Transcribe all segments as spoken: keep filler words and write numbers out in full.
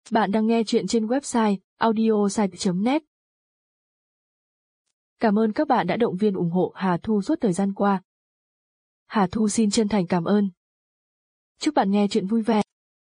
Bạn đang nghe chuyện trên website audiosite chấm net. Cảm ơn các bạn đã động viên ủng hộ Hà Thu suốt thời gian qua. Hà Thu xin chân thành cảm ơn. Chúc bạn nghe chuyện vui vẻ.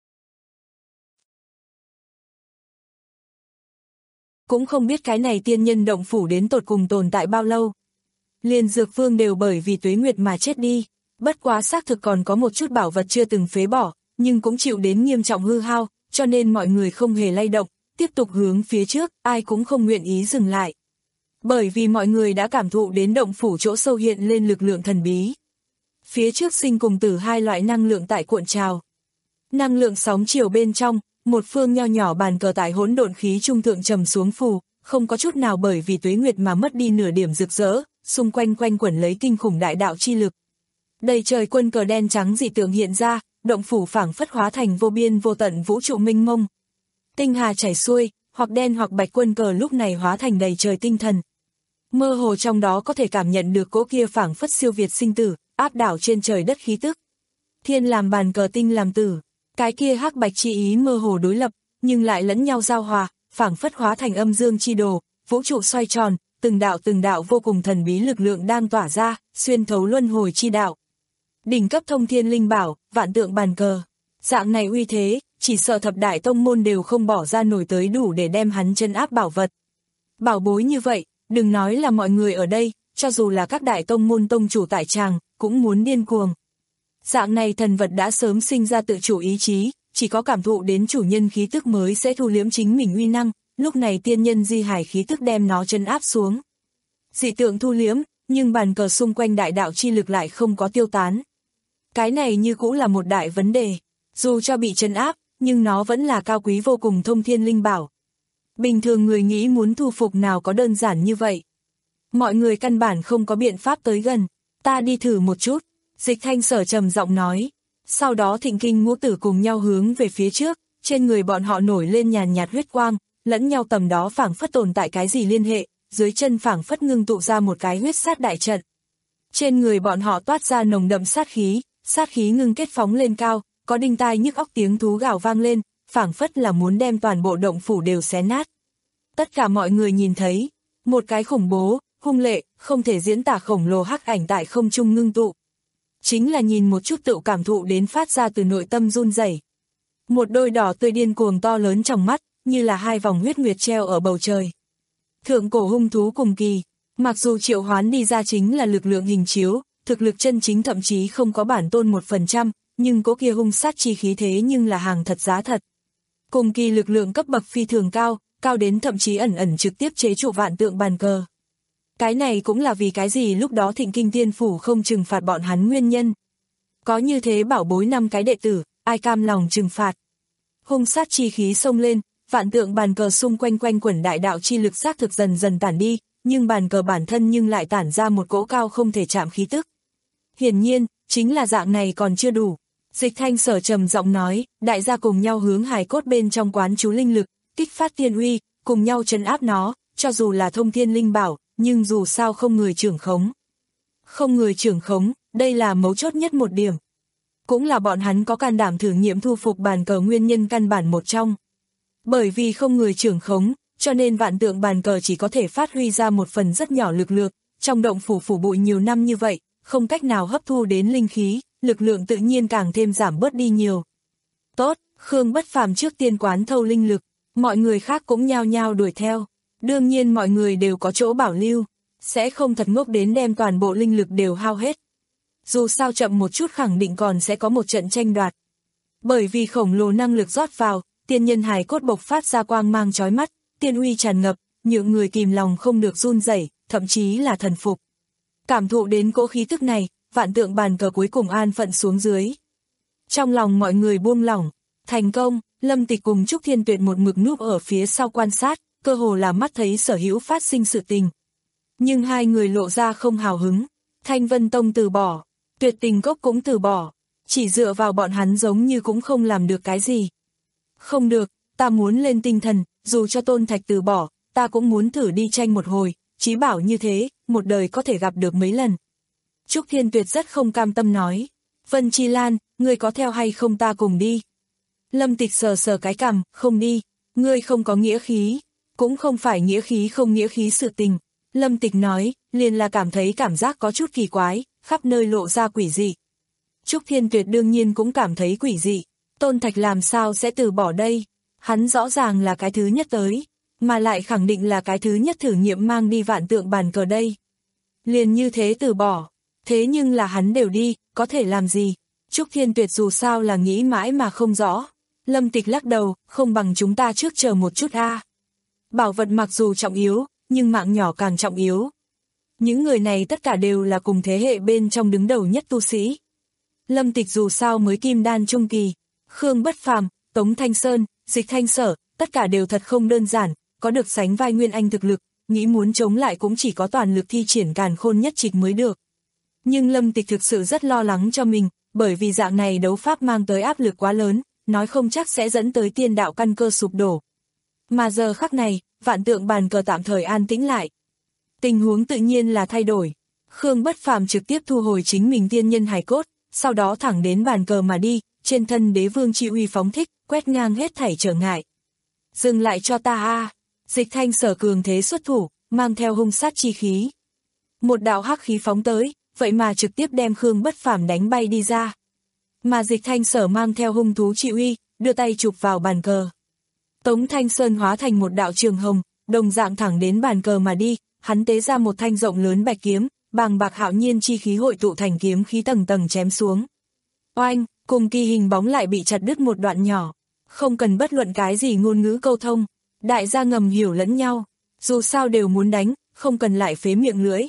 Cũng không biết cái này tiên nhân động phủ đến tột cùng tồn tại bao lâu. Liền dược phương đều bởi vì tuế nguyệt mà chết đi, bất quá xác thực còn có một chút bảo vật chưa từng phế bỏ, nhưng cũng chịu đến nghiêm trọng hư hao, cho nên mọi người không hề lay động, tiếp tục hướng phía trước, ai cũng không nguyện ý dừng lại. Bởi vì mọi người đã cảm thụ đến động phủ chỗ sâu hiện lên lực lượng thần bí. Phía trước sinh cùng tử hai loại năng lượng tại cuộn trào. Năng lượng sóng chiều bên trong, một phương nho nhỏ bàn cờ tại hỗn độn khí trung thượng trầm xuống phù, không có chút nào bởi vì tuế nguyệt mà mất đi nửa điểm rực rỡ, xung quanh quanh quẩn lấy kinh khủng đại đạo chi lực. Đầy trời quân cờ đen trắng dị tượng hiện ra, động phủ phảng phất hóa thành vô biên vô tận vũ trụ mênh mông. Tinh hà chảy xuôi, hoặc đen hoặc bạch quân cờ lúc này hóa thành đầy trời tinh thần. Mơ hồ trong đó có thể cảm nhận được cỗ kia phảng phất siêu việt sinh tử, áp đảo trên trời đất khí tức. Thiên làm bàn cờ, tinh làm tử, cái kia hắc bạch chi ý mơ hồ đối lập, nhưng lại lẫn nhau giao hòa, phảng phất hóa thành âm dương chi đồ, vũ trụ xoay tròn, từng đạo từng đạo vô cùng thần bí lực lượng đang tỏa ra, xuyên thấu luân hồi chi đạo. Đỉnh cấp thông thiên linh bảo, vạn tượng bàn cờ. Dạng này uy thế, chỉ sợ thập đại tông môn đều không bỏ ra nổi tới đủ để đem hắn chân áp bảo vật. Bảo bối như vậy, đừng nói là mọi người ở đây, cho dù là các đại tông môn tông chủ tại tràng, cũng muốn điên cuồng. Dạng này thần vật đã sớm sinh ra tự chủ ý chí, chỉ có cảm thụ đến chủ nhân khí tức mới sẽ thu liễm chính mình uy năng, lúc này tiên nhân di hải khí tức đem nó chân áp xuống. Dị tượng thu liễm, nhưng bàn cờ xung quanh đại đạo chi lực lại không có tiêu tán. Cái này như cũ là một đại vấn đề, dù cho bị trấn áp, nhưng nó vẫn là cao quý vô cùng thông thiên linh bảo. Bình thường người nghĩ muốn thu phục nào có đơn giản như vậy. Mọi người căn bản không có biện pháp tới gần, ta đi thử một chút, Dịch Thanh Sở trầm giọng nói. Sau đó Thịnh Kinh Ngũ Tử cùng nhau hướng về phía trước, trên người bọn họ nổi lên nhàn nhạt huyết quang, lẫn nhau tầm đó phảng phất tồn tại cái gì liên hệ, dưới chân phảng phất ngưng tụ ra một cái huyết sát đại trận. Trên người bọn họ toát ra nồng đậm sát khí, sát khí ngưng kết phóng lên cao, có đinh tai nhức óc tiếng thú gào vang lên, phảng phất là muốn đem toàn bộ động phủ đều xé nát. Tất cả mọi người nhìn thấy, một cái khủng bố, hung lệ, không thể diễn tả khổng lồ hắc ảnh tại không trung ngưng tụ. Chính là nhìn một chút tự cảm thụ đến phát ra từ nội tâm run rẩy. Một đôi đỏ tươi điên cuồng to lớn trong mắt, như là hai vòng huyết nguyệt treo ở bầu trời. Thượng cổ hung thú cùng kỳ, mặc dù triệu hoán đi ra chính là lực lượng hình chiếu, thực lực chân chính thậm chí không có bản tôn một phần trăm, nhưng cỗ kia hung sát chi khí thế nhưng là hàng thật giá thật. Cùng kỳ lực lượng cấp bậc phi thường cao, cao đến thậm chí ẩn ẩn trực tiếp chế trụ vạn tượng bàn cờ. Cái này cũng là vì cái gì lúc đó Thịnh Kinh Tiên Phủ không trừng phạt bọn hắn nguyên nhân. Có như thế bảo bối năm cái đệ tử, ai cam lòng trừng phạt. Hung sát chi khí xông lên, vạn tượng bàn cờ xung quanh quanh quẩn đại đạo chi lực xác thực dần dần tản đi, nhưng bàn cờ bản thân nhưng lại tản ra một cỗ cao không thể chạm khí tức. Hiển nhiên, chính là dạng này còn chưa đủ. Dịch Thanh Sở trầm giọng nói, đại gia cùng nhau hướng hài cốt bên trong quán chú linh lực, kích phát tiên uy, cùng nhau trấn áp nó, cho dù là thông thiên linh bảo, nhưng dù sao không người trưởng khống. Không người trưởng khống, đây là mấu chốt nhất một điểm. Cũng là bọn hắn có can đảm thử nghiệm thu phục bàn cờ nguyên nhân căn bản một trong. Bởi vì không người trưởng khống, cho nên vạn tượng bàn cờ chỉ có thể phát huy ra một phần rất nhỏ lực lượng, trong động phủ phủ bụi nhiều năm như vậy, không cách nào hấp thu đến linh khí, lực lượng tự nhiên càng thêm giảm bớt đi nhiều. Tốt, Khương Bất Phàm trước tiên quán thâu linh lực, mọi người khác cũng nhao nhao đuổi theo. Đương nhiên mọi người đều có chỗ bảo lưu, sẽ không thật ngốc đến đem toàn bộ linh lực đều hao hết. Dù sao chậm một chút khẳng định còn sẽ có một trận tranh đoạt. Bởi vì khổng lồ năng lực rót vào, tiên nhân hài cốt bộc phát ra quang mang chói mắt, tiên uy tràn ngập, những người kìm lòng không được run rẩy, thậm chí là thần phục. Cảm thụ đến cỗ khí tức này, vạn tượng bàn cờ cuối cùng an phận xuống dưới. Trong lòng mọi người buông lỏng, thành công, Lâm Tịch cùng Trúc Thiên Tuyệt một mực núp ở phía sau quan sát, cơ hồ là mắt thấy sở hữu phát sinh sự tình. Nhưng hai người lộ ra không hào hứng, Thanh Vân Tông từ bỏ, Tuyệt Tình Cốc cũng từ bỏ, chỉ dựa vào bọn hắn giống như cũng không làm được cái gì. Không được, ta muốn lên tinh thần, dù cho Tôn Thạch từ bỏ, ta cũng muốn thử đi tranh một hồi, chí bảo như thế, một đời có thể gặp được mấy lần. Trúc Thiên Tuyệt rất không cam tâm nói, Vân Chi Lan, ngươi có theo hay không ta cùng đi. Lâm Tịch sờ sờ cái cằm, không đi, ngươi không có nghĩa khí, cũng không phải nghĩa khí không nghĩa khí sự tình. Lâm Tịch nói, liền là cảm thấy cảm giác có chút kỳ quái, khắp nơi lộ ra quỷ dị. Trúc Thiên Tuyệt đương nhiên cũng cảm thấy quỷ dị, Tôn Thạch làm sao sẽ từ bỏ đây, hắn rõ ràng là cái thứ nhất tới, mà lại khẳng định là cái thứ nhất thử nghiệm mang đi vạn tượng bàn cờ đây. Liền như thế từ bỏ, thế nhưng là hắn đều đi, có thể làm gì? Trúc Thiên Tuyệt dù sao là nghĩ mãi mà không rõ. Lâm Tịch lắc đầu, không bằng chúng ta trước chờ một chút a. À. Bảo vật mặc dù trọng yếu, nhưng mạng nhỏ càng trọng yếu. Những người này tất cả đều là cùng thế hệ bên trong đứng đầu nhất tu sĩ. Lâm Tịch dù sao mới kim đan trung kỳ, Khương Bất Phàm, Tống Thanh Sơn, Dịch Thanh Sở, tất cả đều thật không đơn giản, có được sánh vai Nguyên Anh thực lực, nghĩ muốn chống lại cũng chỉ có toàn lực thi triển càn khôn nhất trịch mới được. Nhưng Lâm Tịch thực sự rất lo lắng cho mình, bởi vì dạng này đấu pháp mang tới áp lực quá lớn, nói không chắc sẽ dẫn tới tiên đạo căn cơ sụp đổ. Mà giờ khắc này, vạn tượng bàn cờ tạm thời an tĩnh lại. Tình huống tự nhiên là thay đổi. Khương Bất Phàm trực tiếp thu hồi chính mình tiên nhân hài cốt, sau đó thẳng đến bàn cờ mà đi, trên thân đế vương chi uy phóng thích, quét ngang hết thảy trở ngại. Dừng lại cho ta a! Dịch Thanh Sở cường thế xuất thủ, mang theo hung sát chi khí. Một đạo hắc khí phóng tới, vậy mà trực tiếp đem Khương Bất Phàm đánh bay đi ra. Mà Dịch Thanh Sở mang theo hung thú chi uy, đưa tay chụp vào bàn cờ. Tống Thanh Sơn hóa thành một đạo trường hồng, đồng dạng thẳng đến bàn cờ mà đi, hắn tế ra một thanh rộng lớn bạch kiếm, bàng bạc hạo nhiên chi khí hội tụ thành kiếm khí tầng tầng chém xuống. Oanh, cùng kỳ hình bóng lại bị chặt đứt một đoạn nhỏ, không cần bất luận cái gì ngôn ngữ câu thông, đại gia ngầm hiểu lẫn nhau, dù sao đều muốn đánh, không cần lại phế miệng lưỡi.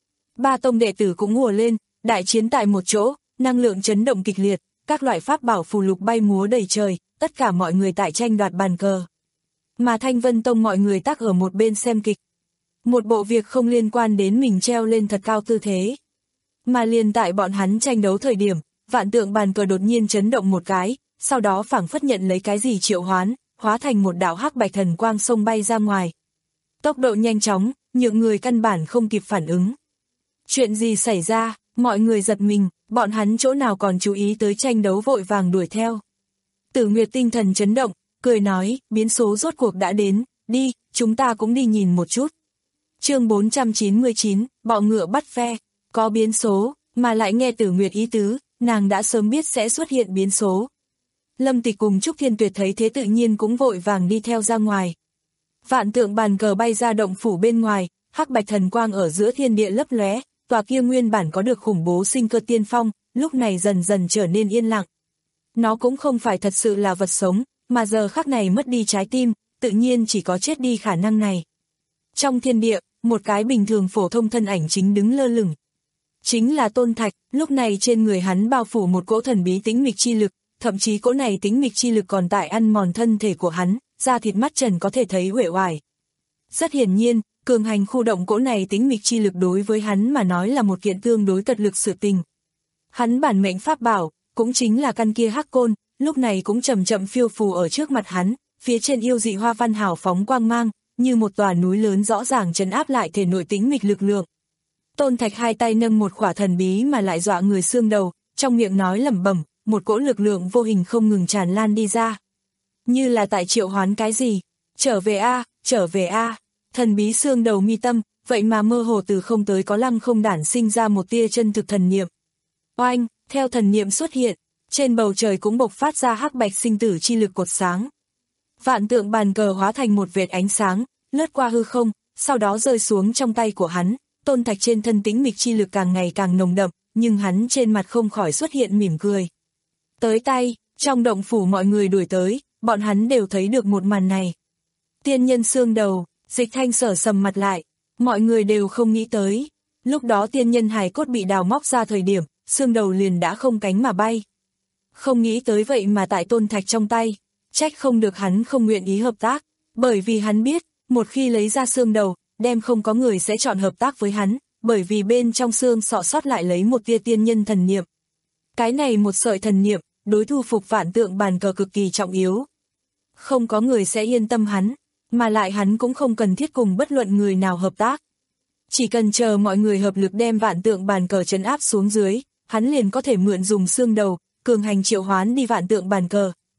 Ba tông đệ tử cũng ùa lên, đại chiến tại một chỗ, năng lượng chấn động kịch liệt, các loại pháp bảo phù lục bay múa đầy trời, tất cả mọi người tại tranh đoạt bàn cờ. Mà Thanh Vân Tông mọi người tắc ở một bên xem kịch. Một bộ việc không liên quan đến mình treo lên thật cao tư thế. Mà liền tại bọn hắn tranh đấu thời điểm, vạn tượng bàn cờ đột nhiên chấn động một cái, sau đó phảng phất nhận lấy cái gì triệu hoán, hóa thành một đạo hắc bạch thần quang sông bay ra ngoài. Tốc độ nhanh chóng, nhượng người căn bản không kịp phản ứng. Chuyện gì xảy ra, mọi người giật mình, bọn hắn chỗ nào còn chú ý tới tranh đấu vội vàng đuổi theo. Tử Nguyệt tinh thần chấn động, cười nói, biến số rốt cuộc đã đến, đi, chúng ta cũng đi nhìn một chút. Chương bốn trăm chín mươi chín, bọ ngựa bắt ve, có biến số, mà lại nghe Tử Nguyệt ý tứ, nàng đã sớm biết sẽ xuất hiện biến số. Lâm Tịch cùng Trúc Thiên Tuyệt thấy thế tự nhiên cũng vội vàng đi theo ra ngoài. Vạn tượng bàn cờ bay ra động phủ bên ngoài, hắc bạch thần quang ở giữa thiên địa lấp lóe, tòa kia nguyên bản có được khủng bố sinh cơ tiên phong, lúc này dần dần trở nên yên lặng. Nó cũng không phải thật sự là vật sống, mà giờ khắc này mất đi trái tim, tự nhiên chỉ có chết đi khả năng này. Trong thiên địa, một cái bình thường phổ thông thân ảnh chính đứng lơ lửng. Chính là Tôn Thạch, lúc này trên người hắn bao phủ một cỗ thần bí tĩnh mịch chi lực, thậm chí cỗ này tĩnh mịch chi lực còn tại ăn mòn thân thể của hắn, da thịt mắt trần có thể thấy uể oải. Rất hiển nhiên, cường hành khu động cỗ này tĩnh mịch chi lực đối với hắn mà nói là một kiện tương đối tật lực sự tình. Hắn bản mệnh pháp bảo, cũng chính là căn kia hắc côn, lúc này cũng chậm chậm phiêu phù ở trước mặt hắn, phía trên yêu dị hoa văn hào phóng quang mang, như một tòa núi lớn rõ ràng trấn áp lại thể nội tĩnh mịch lực lượng. Tôn Thạch hai tay nâng một khỏa thần bí mà lại dọa người xương đầu, trong miệng nói lẩm bẩm, một cỗ lực lượng vô hình không ngừng tràn lan đi ra. Như là tại triệu hoán cái gì, trở về a, trở về a. Thần bí xương đầu mi tâm, vậy mà mơ hồ từ không tới có lăng không đản sinh ra một tia chân thực thần niệm. Oanh, theo thần niệm xuất hiện, trên bầu trời cũng bộc phát ra hắc bạch sinh tử chi lực cột sáng. Vạn tượng bàn cờ hóa thành một vệt ánh sáng, lướt qua hư không, sau đó rơi xuống trong tay của hắn. Tôn Thạch trên thân tĩnh mịch chi lực càng ngày càng nồng đậm, nhưng hắn trên mặt không khỏi xuất hiện mỉm cười. Tới tay, trong động phủ mọi người đuổi tới, bọn hắn đều thấy được một màn này. Tiên nhân xương đầu, Dịch Thanh Sở sầm mặt lại, mọi người đều không nghĩ tới. Lúc đó tiên nhân hài cốt bị đào móc ra thời điểm, xương đầu liền đã không cánh mà bay. Không nghĩ tới vậy mà tại Tôn Thạch trong tay, trách không được hắn không nguyện ý hợp tác, bởi vì hắn biết, một khi lấy ra xương đầu, đem không có người sẽ chọn hợp tác với hắn, bởi vì bên trong xương sọ sót lại lấy một tia tiên nhân thần niệm. Cái này một sợi thần niệm, đối thu phục vạn tượng bàn cờ cực kỳ trọng yếu. Không có người sẽ yên tâm hắn, mà lại hắn cũng không cần thiết cùng bất luận người nào hợp tác. Chỉ cần chờ mọi người hợp lực đem vạn tượng bàn cờ trấn áp xuống dưới, hắn liền có thể mượn dùng xương đầu, cường hành triệu hoán đi vạn tượng bàn cờ,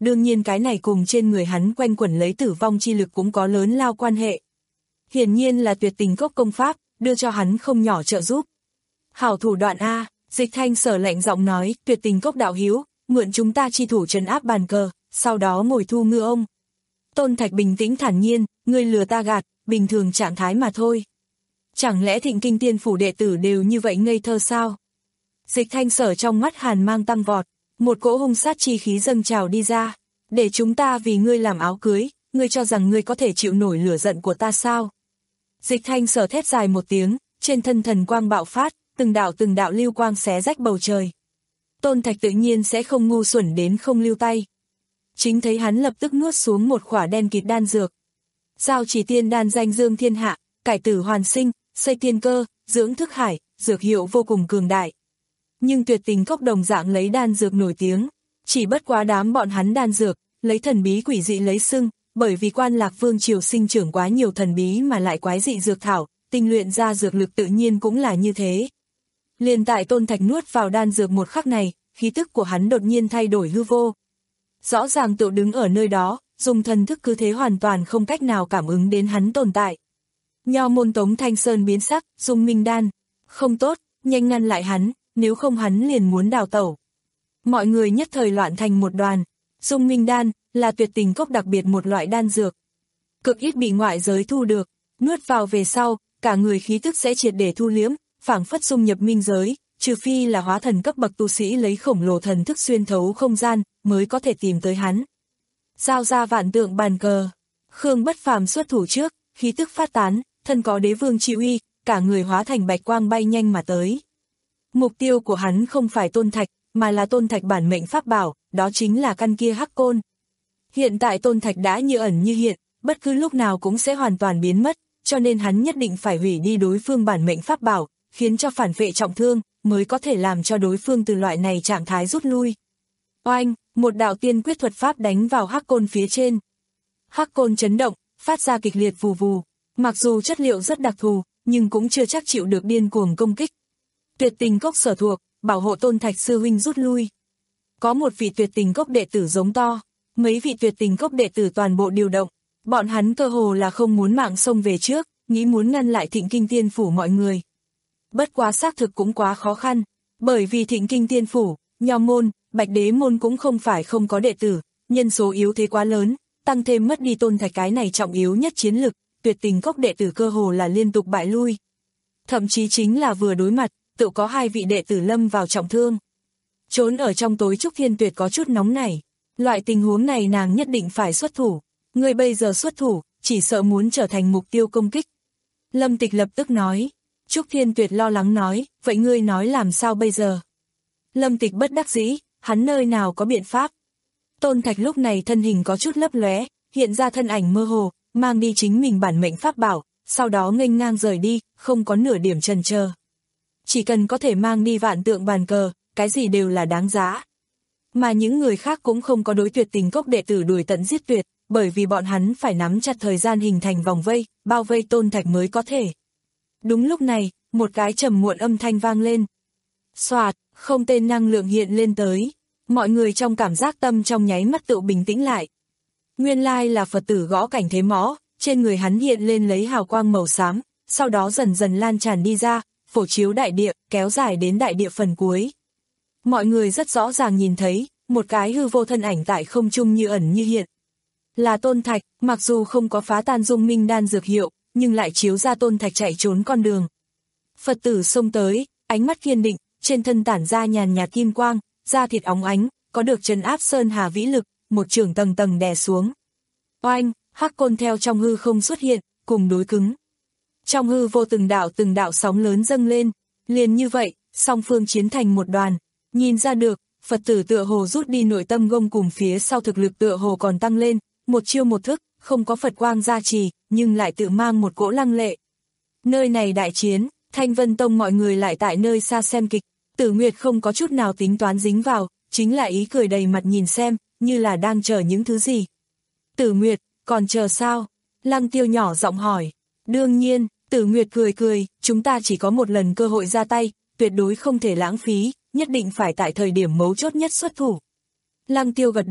đương nhiên cái này cùng trên người hắn quanh quẩn lấy tử vong chi lực cũng có lớn lao quan hệ. Hiển nhiên là tuyệt tình cốc công pháp, đưa cho hắn không nhỏ trợ giúp. Hảo thủ đoạn A, Dịch Thanh Sở lạnh giọng nói, tuyệt tình cốc đạo hữu, mượn chúng ta chi thủ trấn áp bàn cờ, sau đó ngồi thu ngư ông. Tôn Thạch bình tĩnh thản nhiên, ngươi lừa ta gạt, bình thường trạng thái mà thôi. Chẳng lẽ Thịnh Kinh Tiên phủ đệ tử đều như vậy ngây thơ sao? Dịch Thanh Sở trong mắt hàn mang tăng vọt, một cỗ hung sát chi khí dâng trào đi ra, để chúng ta vì ngươi làm áo cưới, ngươi cho rằng ngươi có thể chịu nổi lửa giận của ta sao? Dịch Thanh Sở thét dài một tiếng, trên thân thần quang bạo phát, từng đạo từng đạo lưu quang xé rách bầu trời. Tôn Thạch tự nhiên sẽ không ngu xuẩn đến không lưu tay. Chính thấy hắn lập tức nuốt xuống một khỏa đen kịt đan dược. Giao chỉ tiên đan danh dương thiên hạ, cải tử hoàn sinh, xây tiên cơ, dưỡng thức hải, dược hiệu vô cùng cường đại. Nhưng tuyệt tình cốc đồng dạng lấy đan dược nổi tiếng, chỉ bất quá đám bọn hắn đan dược, lấy thần bí quỷ dị lấy xưng, bởi vì Quan Lạc Vương triều sinh trưởng quá nhiều thần bí mà lại quái dị dược thảo, tinh luyện ra dược lực tự nhiên cũng là như thế. Liền tại Tôn Thạch nuốt vào đan dược một khắc này, khí tức của hắn đột nhiên thay đổi hư vô. Rõ ràng tự đứng ở nơi đó, dùng thần thức cứ thế hoàn toàn không cách nào cảm ứng đến hắn tồn tại. Nho môn Tống Thanh Sơn biến sắc, Dung Minh đan, không tốt, nhanh ngăn lại hắn, nếu không hắn liền muốn đào tẩu. Mọi người nhất thời loạn thành một đoàn. Dung Minh đan là tuyệt tình cốc đặc biệt một loại đan dược, cực ít bị ngoại giới thu được, nuốt vào về sau, cả người khí tức sẽ triệt để thu liếm, phảng phất dung nhập minh giới, trừ phi là hóa thần cấp bậc tu sĩ lấy khổng lồ thần thức xuyên thấu không gian, mới có thể tìm tới hắn. Giao ra vạn tượng bàn cờ, Khương Bất Phàm xuất thủ trước, khí tức phát tán, thân có đế vương chi uy, cả người hóa thành bạch quang bay nhanh mà tới. Mục tiêu của hắn không phải Tôn Thạch, mà là Tôn Thạch bản mệnh pháp bảo, đó chính là căn kia hắc côn. Hiện tại Tôn Thạch đã như ẩn như hiện, bất cứ lúc nào cũng sẽ hoàn toàn biến mất, cho nên hắn nhất định phải hủy đi đối phương bản mệnh pháp bảo, khiến cho phản vệ trọng thương, mới có thể làm cho đối phương từ loại này trạng thái rút lui. Oanh, một đạo tiên quyết thuật pháp đánh vào hắc côn phía trên. Hắc côn chấn động, phát ra kịch liệt vù vù, mặc dù chất liệu rất đặc thù, nhưng cũng chưa chắc chịu được điên cuồng công kích. Tuyệt tình cốc sở thuộc, bảo hộ Tôn Thạch sư huynh rút lui. Có một vị tuyệt tình cốc đệ tử giống to, mấy vị tuyệt tình cốc đệ tử toàn bộ điều động, bọn hắn cơ hồ là không muốn mạng xông về trước, nghĩ muốn ngăn lại Thịnh Kinh Tiên phủ mọi người. Bất quá xác thực cũng quá khó khăn, bởi vì Thịnh Kinh Tiên phủ, Nho môn, Bạch Đế môn cũng không phải không có đệ tử, nhân số yếu thế quá lớn, tăng thêm mất đi Tôn Thạch cái này trọng yếu nhất chiến lực, tuyệt tình cốc đệ tử cơ hồ là liên tục bại lui. Thậm chí chính là vừa đối mặt, tự có hai vị đệ tử lâm vào trọng thương. Trốn ở trong tối Trúc Thiên Tuyệt có chút nóng nảy, loại tình huống này nàng nhất định phải xuất thủ, người bây giờ xuất thủ, chỉ sợ muốn trở thành mục tiêu công kích. Lâm Tịch lập tức nói, Trúc Thiên Tuyệt lo lắng nói, vậy ngươi nói làm sao bây giờ? Lâm Tịch bất đắc dĩ, hắn nơi nào có biện pháp. Tôn Thạch lúc này thân hình có chút lấp lóe, hiện ra thân ảnh mơ hồ, mang đi chính mình bản mệnh pháp bảo, sau đó nghênh ngang rời đi, không có nửa điểm chần chờ. Chỉ cần có thể mang đi vạn tượng bàn cờ, cái gì đều là đáng giá. Mà những người khác cũng không có đối tuyệt tình cốc đệ tử đuổi tận giết tuyệt, bởi vì bọn hắn phải nắm chặt thời gian hình thành vòng vây, bao vây Tôn Thạch mới có thể. Đúng lúc này, một cái trầm muộn âm thanh vang lên. Xoạt, không tên năng lượng hiện lên tới. Mọi người trong cảm giác tâm trong nháy mắt tự bình tĩnh lại. Nguyên lai là Phật tử Gõ Cảnh Thế Mõ, trên người hắn hiện lên lấy hào quang màu xám, sau đó dần dần lan tràn đi ra, phổ chiếu đại địa, kéo dài đến đại địa phần cuối. Mọi người rất rõ ràng nhìn thấy, một cái hư vô thân ảnh tại không trung như ẩn như hiện. Là Tôn Thạch, mặc dù không có phá tan Dung Minh đan dược hiệu, nhưng lại chiếu ra Tôn Thạch chạy trốn con đường. Phật tử xông tới, ánh mắt kiên định, trên thân tản ra nhàn nhạt kim quang, da thịt óng ánh, có được trấn áp sơn hà vĩ lực, một trường tầng tầng đè xuống. Oanh, hắc côn theo trong hư không xuất hiện, cùng đối cứng. Trong hư vô từng đạo từng đạo sóng lớn dâng lên, liền như vậy, song phương chiến thành một đoàn. Nhìn ra được, Phật tử tựa hồ rút đi nội tâm gông cùng phía sau thực lực tựa hồ còn tăng lên, một chiêu một thức, không có Phật quang gia trì, nhưng lại tự mang một cỗ lăng lệ. Nơi này đại chiến, Thanh Vân Tông mọi người lại tại nơi xa xem kịch, Tử Nguyệt không có chút nào tính toán dính vào, chính là ý cười đầy mặt nhìn xem, như là đang chờ những thứ gì. Tử Nguyệt, còn chờ sao? Lăng Tiêu nhỏ giọng hỏi. Đương nhiên, Tử Nguyệt cười cười, chúng ta chỉ có một lần cơ hội ra tay, tuyệt đối không thể lãng phí, nhất định phải tại thời điểm mấu chốt nhất xuất thủ. Lăng Tiêu gật đầu,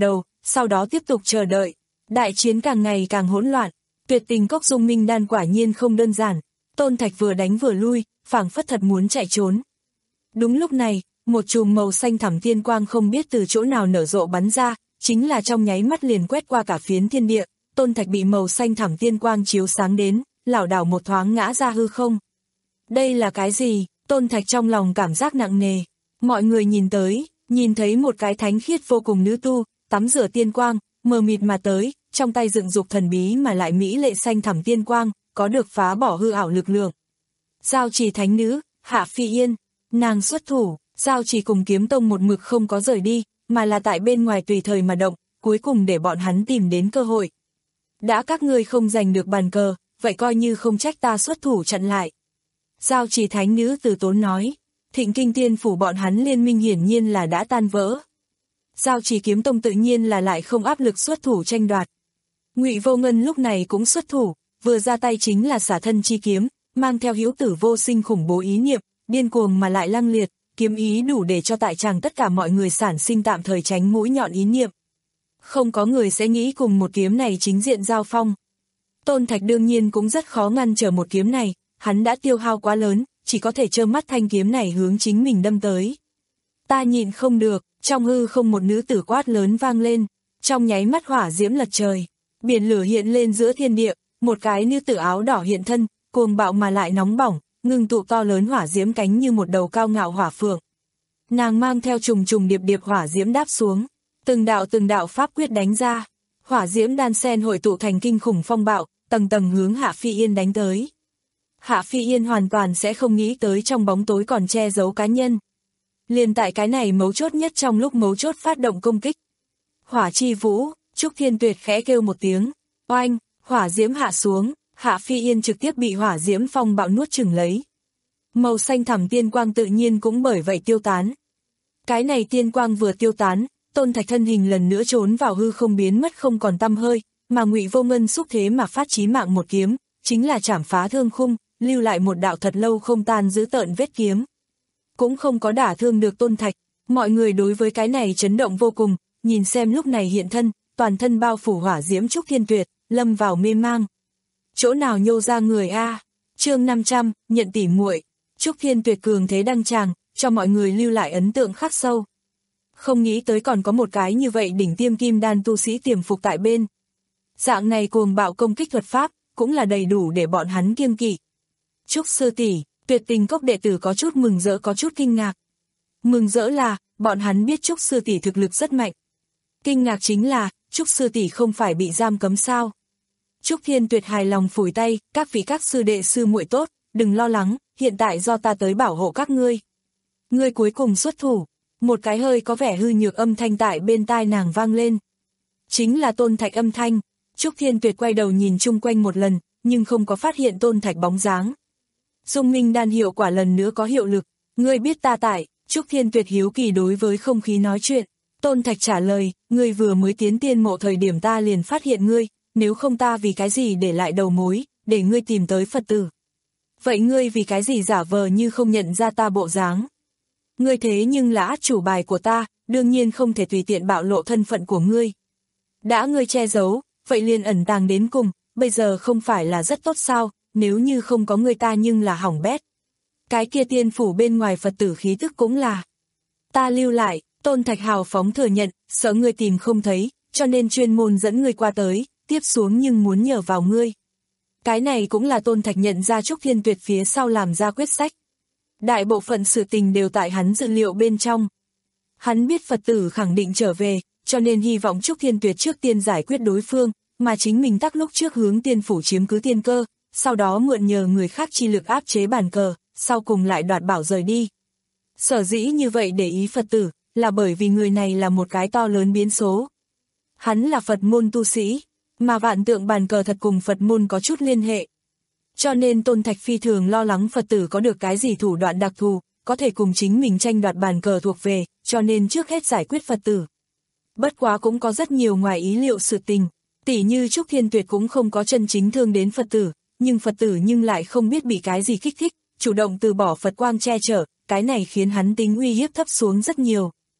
sau đó tiếp tục chờ đợi. Đại chiến càng ngày càng hỗn loạn, tuyệt tình cốc dung minh đan quả nhiên không đơn giản. Tôn Thạch vừa đánh vừa lui, phảng phất thật muốn chạy trốn. Đúng lúc này, một chùm màu xanh thẳm tiên quang không biết từ chỗ nào nở rộ bắn ra, chính là trong nháy mắt liền quét qua cả phiến thiên địa. Tôn Thạch bị màu xanh thẳm tiên quang chiếu sáng đến, lảo đảo một thoáng ngã ra hư không. Đây là cái gì? Tôn Thạch trong lòng cảm giác nặng nề. Mọi người nhìn tới, nhìn thấy một cái thánh khiết vô cùng nữ tu, tắm rửa tiên quang, mờ mịt mà tới, trong tay dựng dục thần bí mà lại mỹ lệ xanh thẳm tiên quang, có được phá bỏ hư ảo lực lượng. Giao Trì thánh nữ, Hạ Phi Yên, nàng xuất thủ, Giao Trì cùng Kiếm Tông một mực không có rời đi, mà là tại bên ngoài tùy thời mà động, cuối cùng để bọn hắn tìm đến cơ hội. Đã các ngươi không giành được bàn cờ, vậy coi như không trách ta xuất thủ chặn lại. Giao Trì thánh nữ từ tốn nói, Thịnh Kinh Tiên phủ bọn hắn liên minh hiển nhiên là đã tan vỡ. Giao Trì Kiếm Tông tự nhiên là lại không áp lực xuất thủ tranh đoạt. Ngụy Vô Ngân lúc này cũng xuất thủ, vừa ra tay chính là xả thân chi kiếm, mang theo hữu tử vô sinh khủng bố ý niệm, điên cuồng mà lại lăng liệt, kiếm ý đủ để cho tại tràng tất cả mọi người sản sinh tạm thời tránh mũi nhọn ý niệm. Không có người sẽ nghĩ cùng một kiếm này chính diện giao phong. Tôn Thạch đương nhiên cũng rất khó ngăn trở một kiếm này, hắn đã tiêu hao quá lớn, chỉ có thể trơ mắt thanh kiếm này hướng chính mình đâm tới. Ta nhịn không được, trong hư không một nữ tử quát lớn vang lên, trong nháy mắt hỏa diễm lật trời, biển lửa hiện lên giữa thiên địa, một cái nữ tử áo đỏ hiện thân, cuồng bạo mà lại nóng bỏng, ngưng tụ to lớn hỏa diễm cánh như một đầu cao ngạo hỏa phượng. Nàng mang theo trùng trùng điệp điệp hỏa diễm đáp xuống, từng đạo từng đạo pháp quyết đánh ra, hỏa diễm đan sen hội tụ thành kinh khủng phong bạo, tầng tầng hướng Hạ Phi Yên đánh tới. Hạ Phi Yên hoàn toàn sẽ không nghĩ tới trong bóng tối còn che giấu cá nhân. Liền tại cái này mấu chốt nhất trong lúc mấu chốt phát động công kích. Hỏa chi vũ, Trúc Thiên Tuyệt khẽ kêu một tiếng, oanh, hỏa diễm hạ xuống, Hạ Phi Yên trực tiếp bị hỏa diễm phong bạo nuốt chửng lấy. Màu xanh thẳm tiên quang tự nhiên cũng bởi vậy tiêu tán. Cái này tiên quang vừa tiêu tán, Tôn Thạch thân hình lần nữa trốn vào hư không biến mất không còn tăm hơi, mà Ngụy Vô Ngân xúc thế mà phát chí mạng một kiếm, chính là chảm phá thương khung, lưu lại một đạo thật lâu không tan dữ tợn vết kiếm. Cũng không có đả thương được Tôn Thạch, mọi người đối với cái này chấn động vô cùng, nhìn xem lúc này hiện thân, toàn thân bao phủ hỏa diễm Trúc Thiên Tuyệt, lâm vào mê mang. Chỗ nào nhô ra người a? Chương năm trăm, nhận tỉ muội. Trúc Thiên Tuyệt cường thế đăng tràng, cho mọi người lưu lại ấn tượng khắc sâu. Không nghĩ tới còn có một cái như vậy đỉnh tiêm kim đan tu sĩ tiềm phục tại bên. Dạng này cuồng bạo công kích thuật pháp, cũng là đầy đủ để bọn hắn kiêng kỵ. Trúc sư tỷ, Tuyệt tình cốc đệ tử có chút mừng rỡ có chút kinh ngạc. Mừng rỡ là, bọn hắn biết Trúc sư tỷ thực lực rất mạnh. Kinh ngạc chính là, Trúc sư tỷ không phải bị giam cấm sao. Trúc Thiên Tuyệt hài lòng phủi tay, các vị các sư đệ sư muội tốt, đừng lo lắng, hiện tại do ta tới bảo hộ các ngươi. Ngươi cuối cùng xuất thủ, một cái hơi có vẻ hư nhược âm thanh tại bên tai nàng vang lên. Chính là Tôn Thạch âm thanh. Trúc Thiên Tuyệt quay đầu nhìn chung quanh một lần, nhưng không có phát hiện Tôn Thạch bóng dáng. Dung Minh đan hiệu quả lần nữa có hiệu lực, ngươi biết ta tại. Trúc Thiên Tuyệt hiếu kỳ đối với không khí nói chuyện. Tôn Thạch trả lời, ngươi vừa mới tiến tiên mộ thời điểm ta liền phát hiện ngươi, nếu không ta vì cái gì để lại đầu mối, để ngươi tìm tới Phật tử. Vậy ngươi vì cái gì giả vờ như không nhận ra ta bộ dáng? Ngươi thế nhưng là át chủ bài của ta, đương nhiên không thể tùy tiện bạo lộ thân phận của ngươi. Đã ngươi che giấu, vậy liền ẩn tàng đến cùng, bây giờ không phải là rất tốt sao, nếu như không có ngươi ta nhưng là hỏng bét. Cái kia tiên phủ bên ngoài Phật tử khí tức cũng là. Ta lưu lại, Tôn Thạch hào phóng thừa nhận, sợ ngươi tìm không thấy, cho nên chuyên môn dẫn ngươi qua tới, tiếp xuống nhưng muốn nhờ vào ngươi. Cái này cũng là Tôn Thạch nhận ra Trúc Thiên Tuyệt phía sau làm ra quyết sách. Đại bộ phận sự tình đều tại hắn dự liệu bên trong. Hắn biết Phật tử khẳng định trở về, cho nên hy vọng Trúc Thiên Tuyệt trước tiên giải quyết đối phương, mà chính mình tắc lúc trước hướng tiên phủ chiếm cứ tiên cơ, sau đó mượn nhờ người khác chi lực áp chế bàn cờ, sau cùng lại đoạt bảo rời đi. Sở dĩ như vậy để ý Phật tử, là bởi vì người này là một cái to lớn biến số. Hắn là Phật môn tu sĩ, mà vạn tượng bàn cờ thật cùng Phật môn có chút liên hệ. Cho nên Tôn Thạch phi thường lo lắng Phật tử có được cái gì thủ đoạn đặc thù, có thể cùng chính mình tranh đoạt bàn cờ thuộc về, cho nên trước hết giải quyết Phật tử. Bất quá cũng có rất nhiều ngoài ý liệu sự tình, tỉ như Trúc Thiên Tuyệt cũng không có chân chính thương đến Phật tử, nhưng Phật tử nhưng lại không biết bị cái gì kích thích, chủ động từ bỏ Phật quang che chở, cái này khiến hắn tính uy hiếp thấp xuống rất nhiều.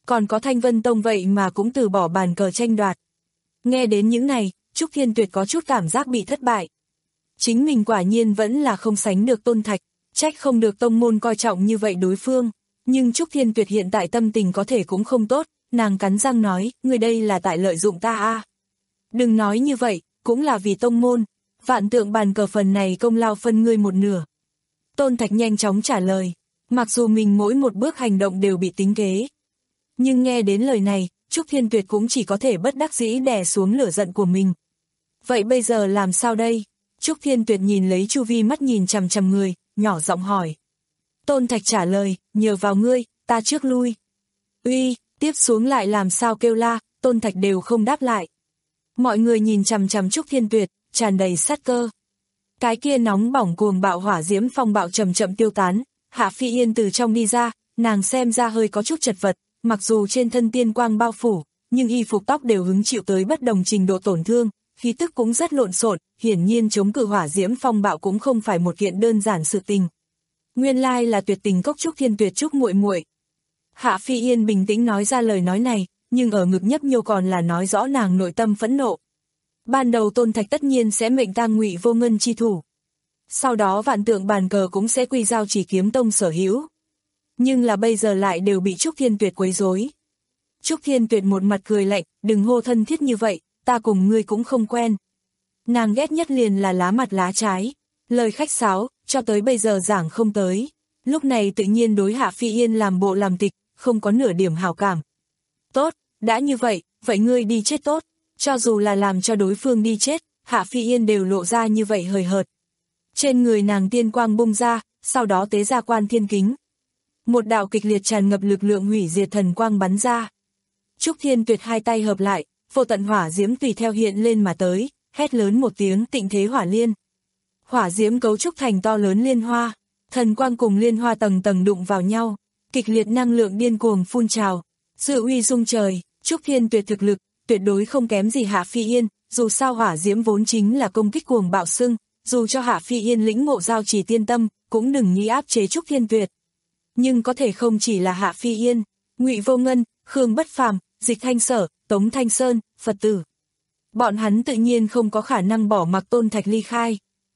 còn có Thanh Vân Tông vậy mà cũng từ bỏ bàn cờ tranh đoạt. Nghe đến những này, Trúc Thiên Tuyệt có chút cảm giác bị thất bại. Chính mình quả nhiên vẫn là không sánh được Tôn Thạch, trách không được tông môn coi trọng như vậy đối phương. Nhưng Trúc Thiên Tuyệt hiện tại tâm tình có thể cũng không tốt, nàng cắn răng nói, người đây là tại lợi dụng ta a. Đừng nói như vậy, cũng là vì tông môn, vạn tượng bàn cờ phần này công lao phân ngươi một nửa. Tôn Thạch nhanh chóng trả lời, mặc dù mình mỗi một bước hành động đều bị tính kế. Nhưng nghe đến lời này, Trúc Thiên Tuyệt cũng chỉ có thể bất đắc dĩ đè xuống lửa giận của mình. Vậy bây giờ làm sao đây? Trúc Thiên Tuyệt nhìn lấy chu vi mắt nhìn chằm chằm người, nhỏ giọng hỏi. Tôn Thạch trả lời, nhờ vào ngươi, ta trước lui. Uy, tiếp xuống lại làm sao kêu la, Tôn Thạch đều không đáp lại. Mọi người nhìn chằm chằm Trúc Thiên Tuyệt, tràn đầy sát cơ. Cái kia nóng bỏng cuồng bạo hỏa diễm phong bạo chậm chậm tiêu tán, Hạ Phi Yên từ trong đi ra, nàng xem ra hơi có chút chật vật, mặc dù trên thân tiên quang bao phủ, nhưng y phục tóc đều hứng chịu tới bất đồng trình độ tổn thương, khí tức cũng rất lộn xộn, hiển nhiên chống cự hỏa diễm phong bạo cũng không phải một kiện đơn giản sự tình. Nguyên lai là tuyệt tình cốc Trúc Thiên Tuyệt Trúc muội muội. Hạ Phi Yên bình tĩnh nói ra lời nói này, nhưng ở ngực nhấp nhô còn là nói rõ nàng nội tâm phẫn nộ. Ban đầu Tôn Thạch tất nhiên sẽ mệnh tang Ngụy Vô Ngân chi thủ. Sau đó vạn tượng bàn cờ cũng sẽ quy giao Chỉ Kiếm Tông sở hữu. Nhưng là bây giờ lại đều bị Trúc Thiên Tuyệt quấy rối. Trúc Thiên Tuyệt một mặt cười lạnh, đừng hô thân thiết như vậy, ta cùng ngươi cũng không quen. Nàng ghét nhất liền là lá mặt lá trái, lời khách sáo, cho tới bây giờ giảng không tới. Lúc này tự nhiên đối Hạ Phi Yên làm bộ làm tịch, không có nửa điểm hảo cảm. Tốt, đã như vậy, vậy ngươi đi chết tốt. Cho dù là làm cho đối phương đi chết, Hạ Phi Yên đều lộ ra như vậy hời hợt. Trên người nàng tiên quang bung ra, sau đó tế ra quan thiên kính. Một đạo kịch liệt tràn ngập lực lượng hủy diệt thần quang bắn ra. Trúc Thiên Tuyệt hai tay hợp lại, vô tận hỏa diễm tùy theo hiện lên mà tới, hét lớn một tiếng tịnh thế hỏa liên. Hỏa diễm cấu trúc thành to lớn liên hoa, thần quang cùng liên hoa tầng tầng đụng vào nhau, kịch liệt năng lượng điên cuồng phun trào, sự uy rung trời. Trúc Thiên Tuyệt thực lực tuyệt đối không kém gì Hạ Phi Yên, dù sao hỏa diễm vốn chính là công kích cuồng bạo xưng, dù cho Hạ Phi Yên lĩnh ngộ giao chỉ tiên tâm, cũng đừng nghĩ áp chế Trúc Thiên Tuyệt. Nhưng có thể không chỉ là Hạ Phi Yên, Ngụy Vô Ngân, Khương Bất Phàm, Dịch Thanh Sở, Tống Thanh Sơn, Phật Tử. Bọn hắn tự nhiên không có khả năng bỏ mặc Tôn Thạch ly khai.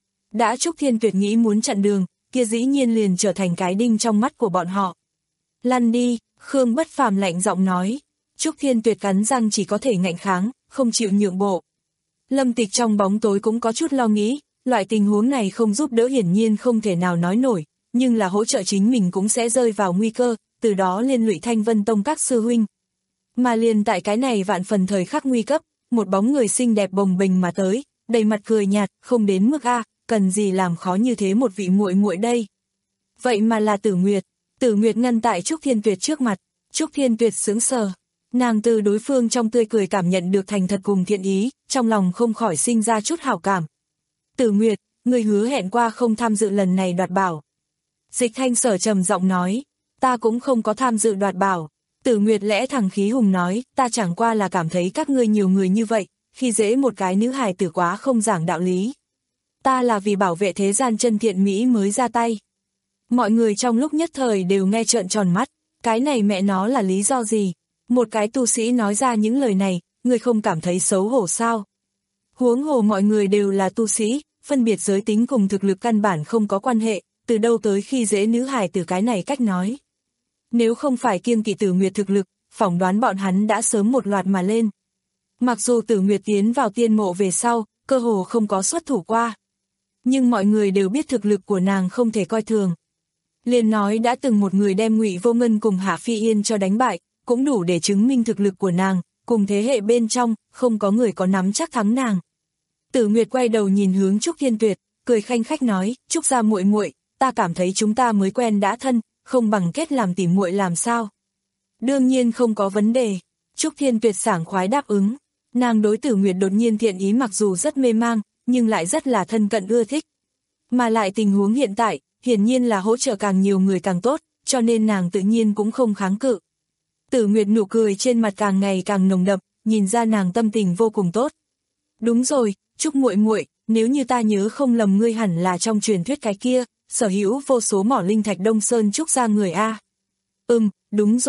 Đã Trúc Thiên Tuyệt nghĩ muốn chặn đường, kia dĩ nhiên liền trở thành cái đinh trong mắt của bọn họ. Lăn đi, Khương Bất Phàm lạnh giọng nói. Trúc Thiên Tuyệt cắn răng chỉ có thể ngạnh kháng, không chịu nhượng bộ. Lâm Tịch trong bóng tối cũng có chút lo nghĩ, loại tình huống này không giúp đỡ hiển nhiên không thể nào nói nổi, nhưng là hỗ trợ chính mình cũng sẽ rơi vào nguy cơ, từ đó liên lụy Thanh Vân Tông các sư huynh. Mà liền tại cái này vạn phần thời khắc nguy cấp, một bóng người xinh đẹp bồng bềnh mà tới, đầy mặt cười nhạt, không đến mức a, cần gì làm khó như thế một vị muội muội đây. Vậy mà là Tử Nguyệt, Tử Nguyệt ngăn tại Trúc Thiên Tuyệt trước mặt, Trúc Thiên Tuyệt sững sờ. Nàng từ đối phương trong tươi cười cảm nhận được thành thật cùng thiện ý, trong lòng không khỏi sinh ra chút hảo cảm. Tử Nguyệt, người hứa hẹn qua không tham dự lần này đoạt bảo. Dịch Thanh Sở trầm giọng nói, ta cũng không có tham dự đoạt bảo. Tử Nguyệt lẽ thẳng khí hùng nói, ta chẳng qua là cảm thấy các ngươi nhiều người như vậy, khi dễ một cái nữ hài tử quá không giảng đạo lý. Ta là vì bảo vệ thế gian chân thiện mỹ mới ra tay. Mọi người trong lúc nhất thời đều nghe trợn tròn mắt, cái này mẹ nó là lý do gì? Một cái tu sĩ nói ra những lời này, người không cảm thấy xấu hổ sao? Huống hồ mọi người đều là tu sĩ, phân biệt giới tính cùng thực lực căn bản không có quan hệ, từ đâu tới khi dễ nữ hài từ cái này cách nói. Nếu không phải kiêng kỵ Tử Nguyệt thực lực, phỏng đoán bọn hắn đã sớm một loạt mà lên. Mặc dù Tử Nguyệt tiến vào tiên mộ về sau, cơ hồ không có xuất thủ qua. Nhưng mọi người đều biết thực lực của nàng không thể coi thường. Liền nói đã từng một người đem Ngụy Vô Ngân cùng Hạ Phi Yên cho đánh bại, cũng đủ để chứng minh thực lực của nàng, cùng thế hệ bên trong, không có người có nắm chắc thắng nàng. Tử Nguyệt quay đầu nhìn hướng Trúc Thiên Tuyệt, cười khanh khách nói, Trúc gia muội muội, ta cảm thấy chúng ta mới quen đã thân, không bằng kết làm tỉ muội làm sao. Đương nhiên không có vấn đề, Trúc Thiên Tuyệt sảng khoái đáp ứng, nàng đối Tử Nguyệt đột nhiên thiện ý mặc dù rất mê mang, nhưng lại rất là thân cận ưa thích. Mà lại tình huống hiện tại, hiển nhiên là hỗ trợ càng nhiều người càng tốt, cho nên nàng tự nhiên cũng không kháng cự. Tử Nguyệt nụ cười trên mặt càng ngày càng nồng đậm, nhìn ra nàng tâm tình vô cùng tốt. Đúng rồi, Trúc muội muội, nếu như ta nhớ không lầm ngươi hẳn là trong truyền thuyết cái kia, sở hữu vô số mỏ linh thạch Đông Sơn Trúc gia người a. Ừm, đúng rồi,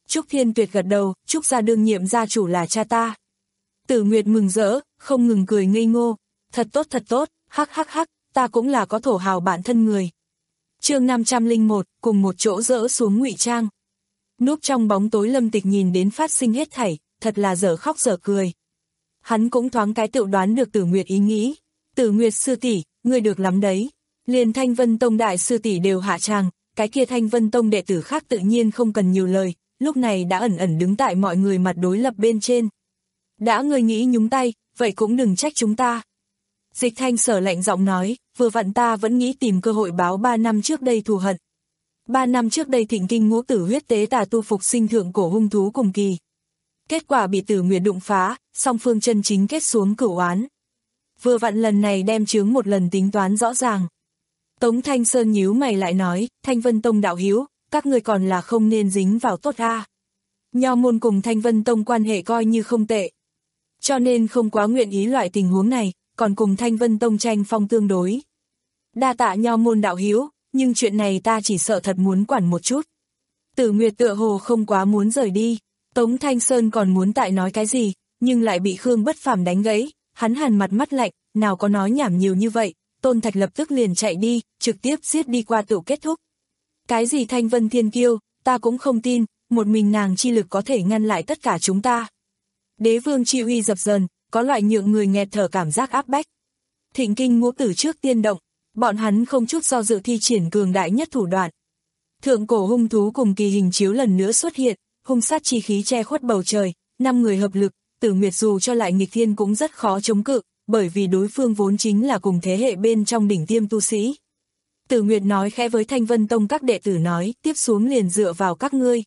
Trúc Thiên Tuyệt gật đầu, Trúc gia đương nhiệm gia chủ là cha ta. Tử Nguyệt mừng rỡ, không ngừng cười ngây ngô, thật tốt thật tốt, hắc hắc hắc, ta cũng là có thổ hào bạn thân người. Chương năm trăm lẻ một, cùng một chỗ dỡ xuống ngụy trang. Núp trong bóng tối Lâm Tịch nhìn đến phát sinh hết thảy, thật là dở khóc dở cười. Hắn cũng thoáng cái tự đoán được Tử Nguyệt ý nghĩ. Tử Nguyệt sư tỷ, ngươi được lắm đấy. Liền Thanh Vân Tông đại sư tỷ đều hạ tràng, cái kia Thanh Vân Tông đệ tử khác tự nhiên không cần nhiều lời, lúc này đã ẩn ẩn đứng tại mọi người mặt đối lập bên trên. Đã ngươi nghĩ nhúng tay, vậy cũng đừng trách chúng ta. Dịch Thanh Sở lạnh giọng nói, vừa vặn ta vẫn nghĩ tìm cơ hội báo ba năm trước đây thù hận. Ba năm trước đây Thịnh Kinh ngũ tử huyết tế tà tu phục sinh thượng cổ hung thú cùng kỳ. Kết quả bị Tử Nguyệt đụng phá, song phương chân chính kết xuống cửu oán. Vừa vặn lần này đem chướng một lần tính toán rõ ràng. Tống Thanh Sơn nhíu mày lại nói, Thanh Vân Tông đạo hiếu, các người còn là không nên dính vào tốt a. Nho môn cùng Thanh Vân Tông quan hệ coi như không tệ. Cho nên không quá nguyện ý loại tình huống này, còn cùng Thanh Vân Tông tranh phong tương đối. Đa tạ nho môn đạo hiếu, nhưng chuyện này ta chỉ sợ thật muốn quản một chút. Tử Nguyệt tựa hồ không quá muốn rời đi, Tống Thanh Sơn còn muốn tại nói cái gì, nhưng lại bị Khương Bất Phàm đánh gãy, hắn hằn mặt mắt lạnh, nào có nói nhảm nhiều như vậy, Tôn Thạch lập tức liền chạy đi, trực tiếp giết đi qua tựu kết thúc. Cái gì Thanh Vân Thiên Kiêu, ta cũng không tin, một mình nàng chi lực có thể ngăn lại tất cả chúng ta. Đế vương chi uy dập dờn, có loại nhượng người nghẹt thở cảm giác áp bách. Thịnh Kinh ngũ tử trước tiên động, bọn hắn không chút do dự thi triển cường đại nhất thủ đoạn. Thượng cổ hung thú cùng kỳ hình chiếu lần nữa xuất hiện, hung sát chi khí che khuất bầu trời, năm người hợp lực, Tử Nguyệt dù cho lại nghịch thiên cũng rất khó chống cự, bởi vì đối phương vốn chính là cùng thế hệ bên trong đỉnh tiêm tu sĩ. Tử Nguyệt nói khẽ với Thanh Vân Tông các đệ tử nói, tiếp xuống liền dựa vào các ngươi.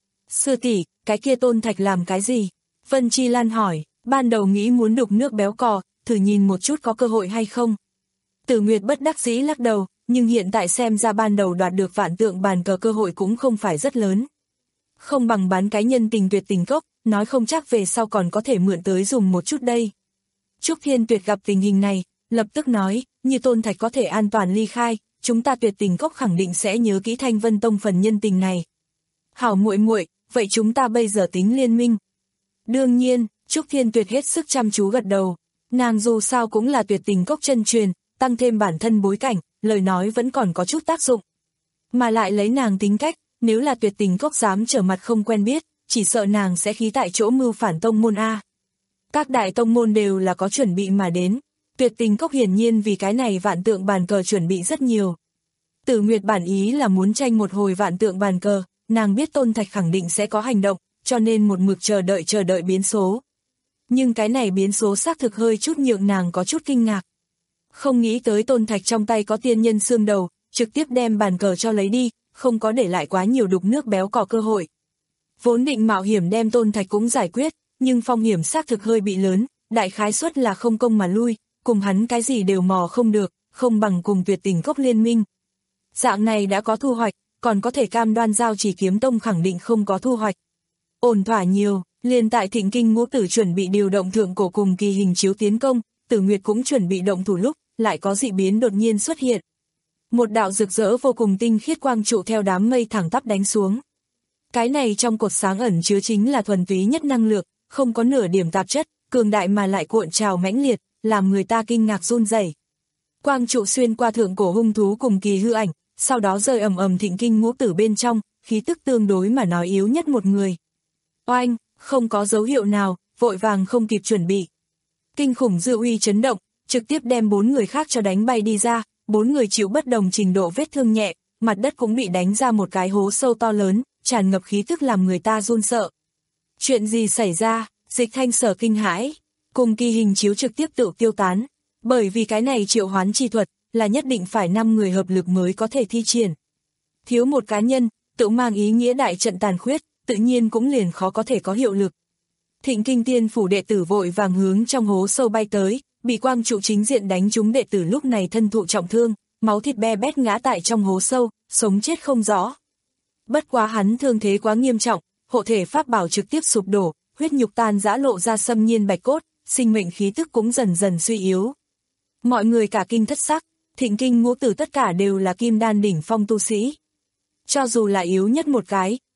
Sư tỷ, cái kia Tôn Thạch làm cái gì? Vân Chi Lan hỏi, ban đầu nghĩ muốn đục nước béo cò, thử nhìn một chút có cơ hội hay không. Tử Nguyệt bất đắc dĩ lắc đầu, nhưng hiện tại xem ra ban đầu đoạt được vạn tượng bàn cờ cơ hội cũng không phải rất lớn. Không bằng bán cái nhân tình tuyệt tình cốc, nói không chắc về sau còn có thể mượn tới dùng một chút đây. Trúc Thiên Tuyệt gặp tình hình này, lập tức nói, như Tôn Thạch có thể an toàn ly khai, chúng ta tuyệt tình cốc khẳng định sẽ nhớ kỹ Thanh Vân Tông phần nhân tình này. Hảo muội muội, vậy chúng ta bây giờ tính liên minh. Đương nhiên, Trúc Thiên Tuyệt hết sức chăm chú gật đầu, nàng dù sao cũng là tuyệt tình cốc chân truyền, tăng thêm bản thân bối cảnh, lời nói vẫn còn có chút tác dụng. Mà lại lấy nàng tính cách, nếu là tuyệt tình cốc dám trở mặt không quen biết, chỉ sợ nàng sẽ khí tại chỗ mưu phản tông môn A. Các đại tông môn đều là có chuẩn bị mà đến, tuyệt tình cốc hiển nhiên vì cái này vạn tượng bàn cờ chuẩn bị rất nhiều. Tử Nguyệt bản ý là muốn tranh một hồi vạn tượng bàn cờ, nàng biết Tôn Thạch khẳng định sẽ có hành động, cho nên một mực chờ đợi chờ đợi biến số. Nhưng cái này biến số xác thực hơi chút nhượng nàng có chút kinh ngạc. Không nghĩ tới Tôn Thạch trong tay có tiên nhân xương đầu, trực tiếp đem bàn cờ cho lấy đi, không có để lại quá nhiều đục nước béo cò cơ hội. Vốn định mạo hiểm đem Tôn Thạch cũng giải quyết, nhưng phong hiểm xác thực hơi bị lớn, đại khái suất là không công mà lui, cùng hắn cái gì đều mò không được, không bằng cùng tuyệt tình cốc liên minh. Dạng này đã có thu hoạch, còn có thể cam đoan Giao Chỉ Kiếm Tông khẳng định không có thu hoạch. Ổn thỏa nhiều, liền tại Thịnh Kinh ngũ tử chuẩn bị điều động thượng cổ cùng kỳ hình chiếu tiến công, Tử Nguyệt cũng chuẩn bị động thủ lúc, lại có dị biến đột nhiên xuất hiện. Một đạo rực rỡ vô cùng tinh khiết quang trụ theo đám mây thẳng tắp đánh xuống. Cái này trong cột sáng ẩn chứa chính là thuần túy nhất năng lượng, không có nửa điểm tạp chất, cường đại mà lại cuộn trào mãnh liệt, làm người ta kinh ngạc run rẩy. Quang trụ xuyên qua thượng cổ hung thú cùng kỳ hư ảnh, sau đó rơi ầm ầm Thịnh Kinh ngũ tử bên trong, khí tức tương đối mà nói yếu nhất một người. Oanh, không có dấu hiệu nào, vội vàng không kịp chuẩn bị. Kinh khủng dư uy chấn động, trực tiếp đem bốn người khác cho đánh bay đi ra, bốn người chịu bất đồng trình độ vết thương nhẹ, mặt đất cũng bị đánh ra một cái hố sâu to lớn, tràn ngập khí tức làm người ta run sợ. Chuyện gì xảy ra? Dịch Thanh Sở kinh hãi, cùng kỳ hình chiếu trực tiếp tự tiêu tán, bởi vì cái này triệu hoán chi thuật là nhất định phải năm người hợp lực mới có thể thi triển. Thiếu một cá nhân, tự mang ý nghĩa đại trận tàn khuyết, tự nhiên cũng liền khó có thể có hiệu lực. Thịnh Kinh Tiên phủ đệ tử vội vàng hướng trong hố sâu bay tới, bị quang trụ chính diện đánh trúng đệ tử lúc này thân thụ trọng thương, máu thịt be bét ngã tại trong hố sâu, sống chết không rõ. Bất quá hắn thương thế quá nghiêm trọng, hộ thể pháp bảo trực tiếp sụp đổ, huyết nhục tan rã lộ ra xâm nhiên bạch cốt, sinh mệnh khí tức cũng dần dần suy yếu. Mọi người cả kinh thất sắc, Thịnh Kinh ngũ tử tất cả đều là kim đan đỉnh phong tu sĩ. Cho dù là yếu nhất một cái,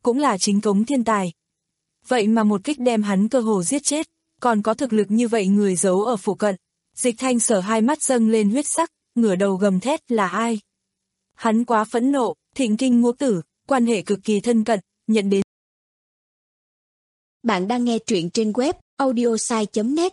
cũng là chính cống thiên tài. Vậy mà một kích đem hắn cơ hồ giết chết, còn có thực lực như vậy người giấu ở phụ cận. Dịch Thanh Sở hai mắt dâng lên huyết sắc, ngửa đầu gầm thét là ai? Hắn quá phẫn nộ, Thịnh Kinh Ngũ Tử, quan hệ cực kỳ thân cận, nhận đến. Bạn đang nghe truyện trên web audiosai chấm net.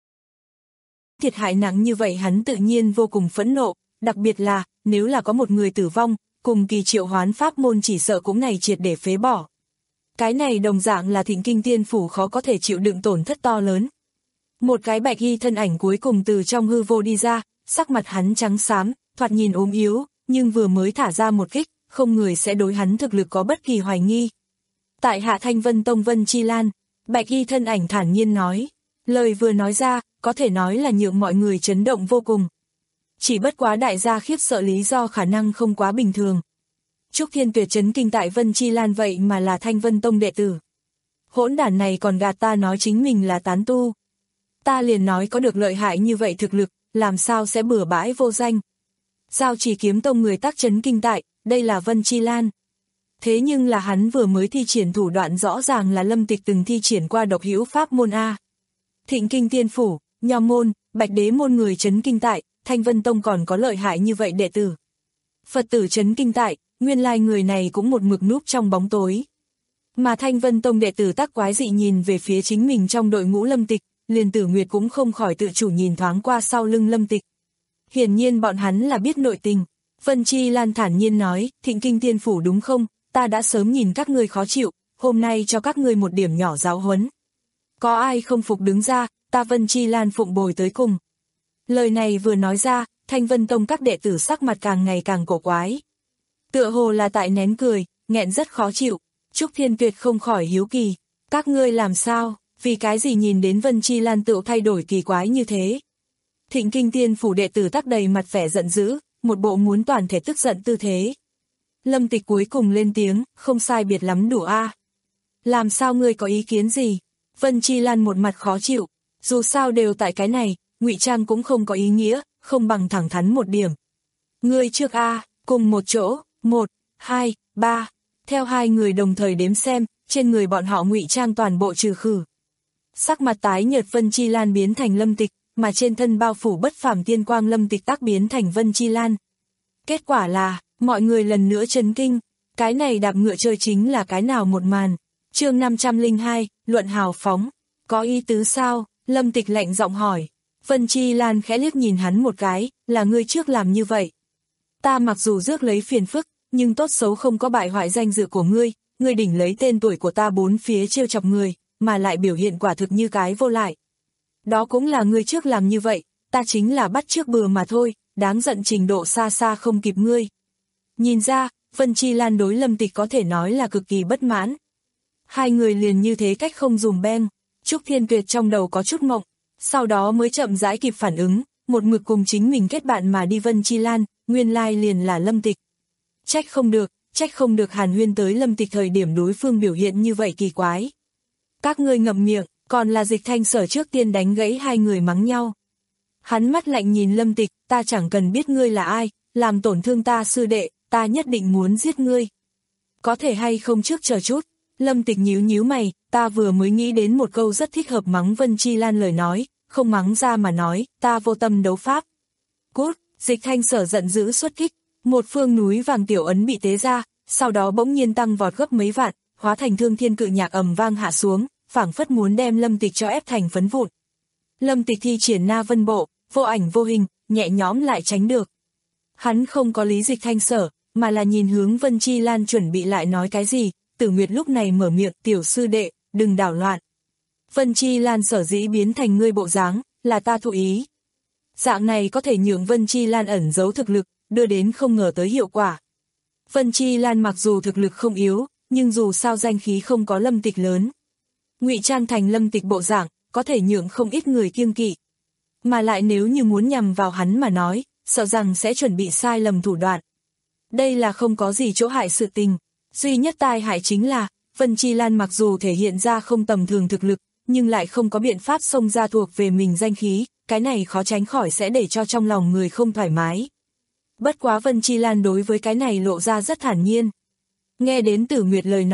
Thiệt hại nặng như vậy hắn tự nhiên vô cùng phẫn nộ, đặc biệt là, nếu là có một người tử vong, cùng kỳ triệu hoán pháp môn chỉ sợ cũng này triệt để phế bỏ. Cái này đồng dạng là Thịnh Kinh Tiên Phủ khó có thể chịu đựng tổn thất to lớn. Một cái bạch y thân ảnh cuối cùng từ trong hư vô đi ra, sắc mặt hắn trắng xám, thoạt nhìn ốm yếu, nhưng vừa mới thả ra một kích, không người sẽ đối hắn thực lực có bất kỳ hoài nghi. Tại Hạ Thanh Vân Tông Vân Chi Lan, bạch y thân ảnh thản nhiên nói, lời vừa nói ra, có thể nói là nhượng mọi người chấn động vô cùng. Chỉ bất quá đại gia khiếp sợ lý do khả năng không quá bình thường. Trúc Thiên Tuyệt chấn kinh tại Vân Chi Lan vậy mà là Thanh Vân Tông đệ tử. Hỗn đản này còn gạt ta nói chính mình là tán tu. Ta liền nói có được lợi hại như vậy thực lực, làm sao sẽ bừa bãi vô danh. Giao Chỉ Kiếm Tông người tác chấn kinh tại, đây là Vân Chi Lan. Thế nhưng là hắn vừa mới thi triển thủ đoạn rõ ràng là Lâm Tịch từng thi triển qua độc hữu pháp môn A. Thịnh Kinh Tiên Phủ, Nho Môn, Bạch Đế Môn người chấn kinh tại, Thanh Vân Tông còn có lợi hại như vậy đệ tử. Phật tử chấn kinh tại, nguyên lai người này cũng một mực núp trong bóng tối. Mà Thanh Vân Tông đệ tử tác quái dị nhìn về phía chính mình trong đội ngũ Lâm Tịch, liền Tử Nguyệt cũng không khỏi tự chủ nhìn thoáng qua sau lưng Lâm Tịch. Hiển nhiên bọn hắn là biết nội tình. Vân Chi Lan thản nhiên nói, Thịnh Kinh Tiên Phủ đúng không, ta đã sớm nhìn các ngươi khó chịu, hôm nay cho các ngươi một điểm nhỏ giáo huấn. Có ai không phục đứng ra, ta Vân Chi Lan phụng bồi tới cùng. Lời này vừa nói ra, Thanh Vân Tông các đệ tử sắc mặt càng ngày càng cổ quái. Tựa hồ là tại nén cười, nghẹn rất khó chịu. Trúc Thiên Tuyệt không khỏi hiếu kỳ. Các ngươi làm sao, vì cái gì nhìn đến Vân Chi Lan tựu thay đổi kỳ quái như thế? Thịnh Kinh Tiên Phủ đệ tử tắc đầy mặt vẻ giận dữ, một bộ muốn toàn thể tức giận tư thế. Lâm Tịch cuối cùng lên tiếng, không sai biệt lắm đủ a. Làm sao ngươi có ý kiến gì? Vân Chi Lan một mặt khó chịu, dù sao đều tại cái này, ngụy trang cũng không có ý nghĩa, không bằng thẳng thắn một điểm. Ngươi trước a, cùng một chỗ, một, hai, ba. Theo hai người đồng thời đếm xem, trên người bọn họ ngụy trang toàn bộ trừ khử. Sắc mặt tái nhợt Vân Chi Lan biến thành Lâm Tịch, mà trên thân bao phủ bất phàm tiên quang Lâm Tịch tác biến thành Vân Chi Lan. Kết quả là, mọi người lần nữa chấn kinh, cái này đạp ngựa chơi chính là cái nào một màn. Chương năm trăm lẻ hai, luận hào phóng, có ý tứ sao? Lâm Tịch lạnh giọng hỏi. Vân Chi Lan khẽ liếc nhìn hắn một cái, là ngươi trước làm như vậy. Ta mặc dù rước lấy phiền phức, nhưng tốt xấu không có bại hoại danh dự của ngươi, ngươi đỉnh lấy tên tuổi của ta bốn phía trêu chọc người, mà lại biểu hiện quả thực như cái vô lại. Đó cũng là ngươi trước làm như vậy, ta chính là bắt trước bừa mà thôi, đáng giận trình độ xa xa không kịp ngươi. Nhìn ra, Vân Chi Lan đối Lâm Tịch có thể nói là cực kỳ bất mãn. Hai người liền như thế cách không dùm beng, Trúc Thiên Tuyệt trong đầu có chút mộng, sau đó mới chậm rãi kịp phản ứng, một mực cùng chính mình kết bạn mà đi Vân Chi Lan, nguyên lai liền là Lâm Tịch. Trách không được, trách không được Hàn Huyên tới Lâm Tịch thời điểm đối phương biểu hiện như vậy kỳ quái. Các ngươi ngậm miệng, còn là Dịch Thanh Sở trước tiên đánh gãy hai người mắng nhau. Hắn mắt lạnh nhìn Lâm Tịch, ta chẳng cần biết ngươi là ai, làm tổn thương ta sư đệ, ta nhất định muốn giết ngươi. Có thể hay không trước chờ chút. Lâm Tịch nhíu nhíu mày, ta vừa mới nghĩ đến một câu rất thích hợp mắng Vân Chi Lan lời nói, không mắng ra mà nói, ta vô tâm đấu pháp. Cút, Dịch Thanh Sở giận dữ xuất kích, một phương núi vàng tiểu ấn bị tế ra, sau đó bỗng nhiên tăng vọt gấp mấy vạn, hóa thành thương thiên cự nhạc ầm vang hạ xuống, phảng phất muốn đem Lâm Tịch cho ép thành phấn vụn. Lâm Tịch thi triển Na Vân Bộ, vô ảnh vô hình, nhẹ nhõm lại tránh được. Hắn không có lý Dịch Thanh Sở, mà là nhìn hướng Vân Chi Lan chuẩn bị lại nói cái gì. Tử Nguyệt lúc này mở miệng, tiểu sư đệ, đừng đảo loạn. Vân Chi Lan sở dĩ biến thành ngươi bộ dáng, là ta thụ ý. Dạng này có thể nhượng Vân Chi Lan ẩn giấu thực lực, đưa đến không ngờ tới hiệu quả. Vân Chi Lan mặc dù thực lực không yếu, nhưng dù sao danh khí không có Lâm Tịch lớn. Ngụy trang thành Lâm Tịch bộ dạng, có thể nhượng không ít người kiêng kỵ. Mà lại nếu như muốn nhằm vào hắn mà nói, sợ rằng sẽ chuẩn bị sai lầm thủ đoạn. Đây là không có gì chỗ hại sự tình. Duy nhất tai hại chính là, Vân Chi Lan mặc dù thể hiện ra không tầm thường thực lực, nhưng lại không có biện pháp xông ra thuộc về mình danh khí, cái này khó tránh khỏi sẽ để cho trong lòng người không thoải mái. Bất quá Vân Chi Lan đối với cái này lộ ra rất thản nhiên. Nghe đến Tử Nguyệt lời nói,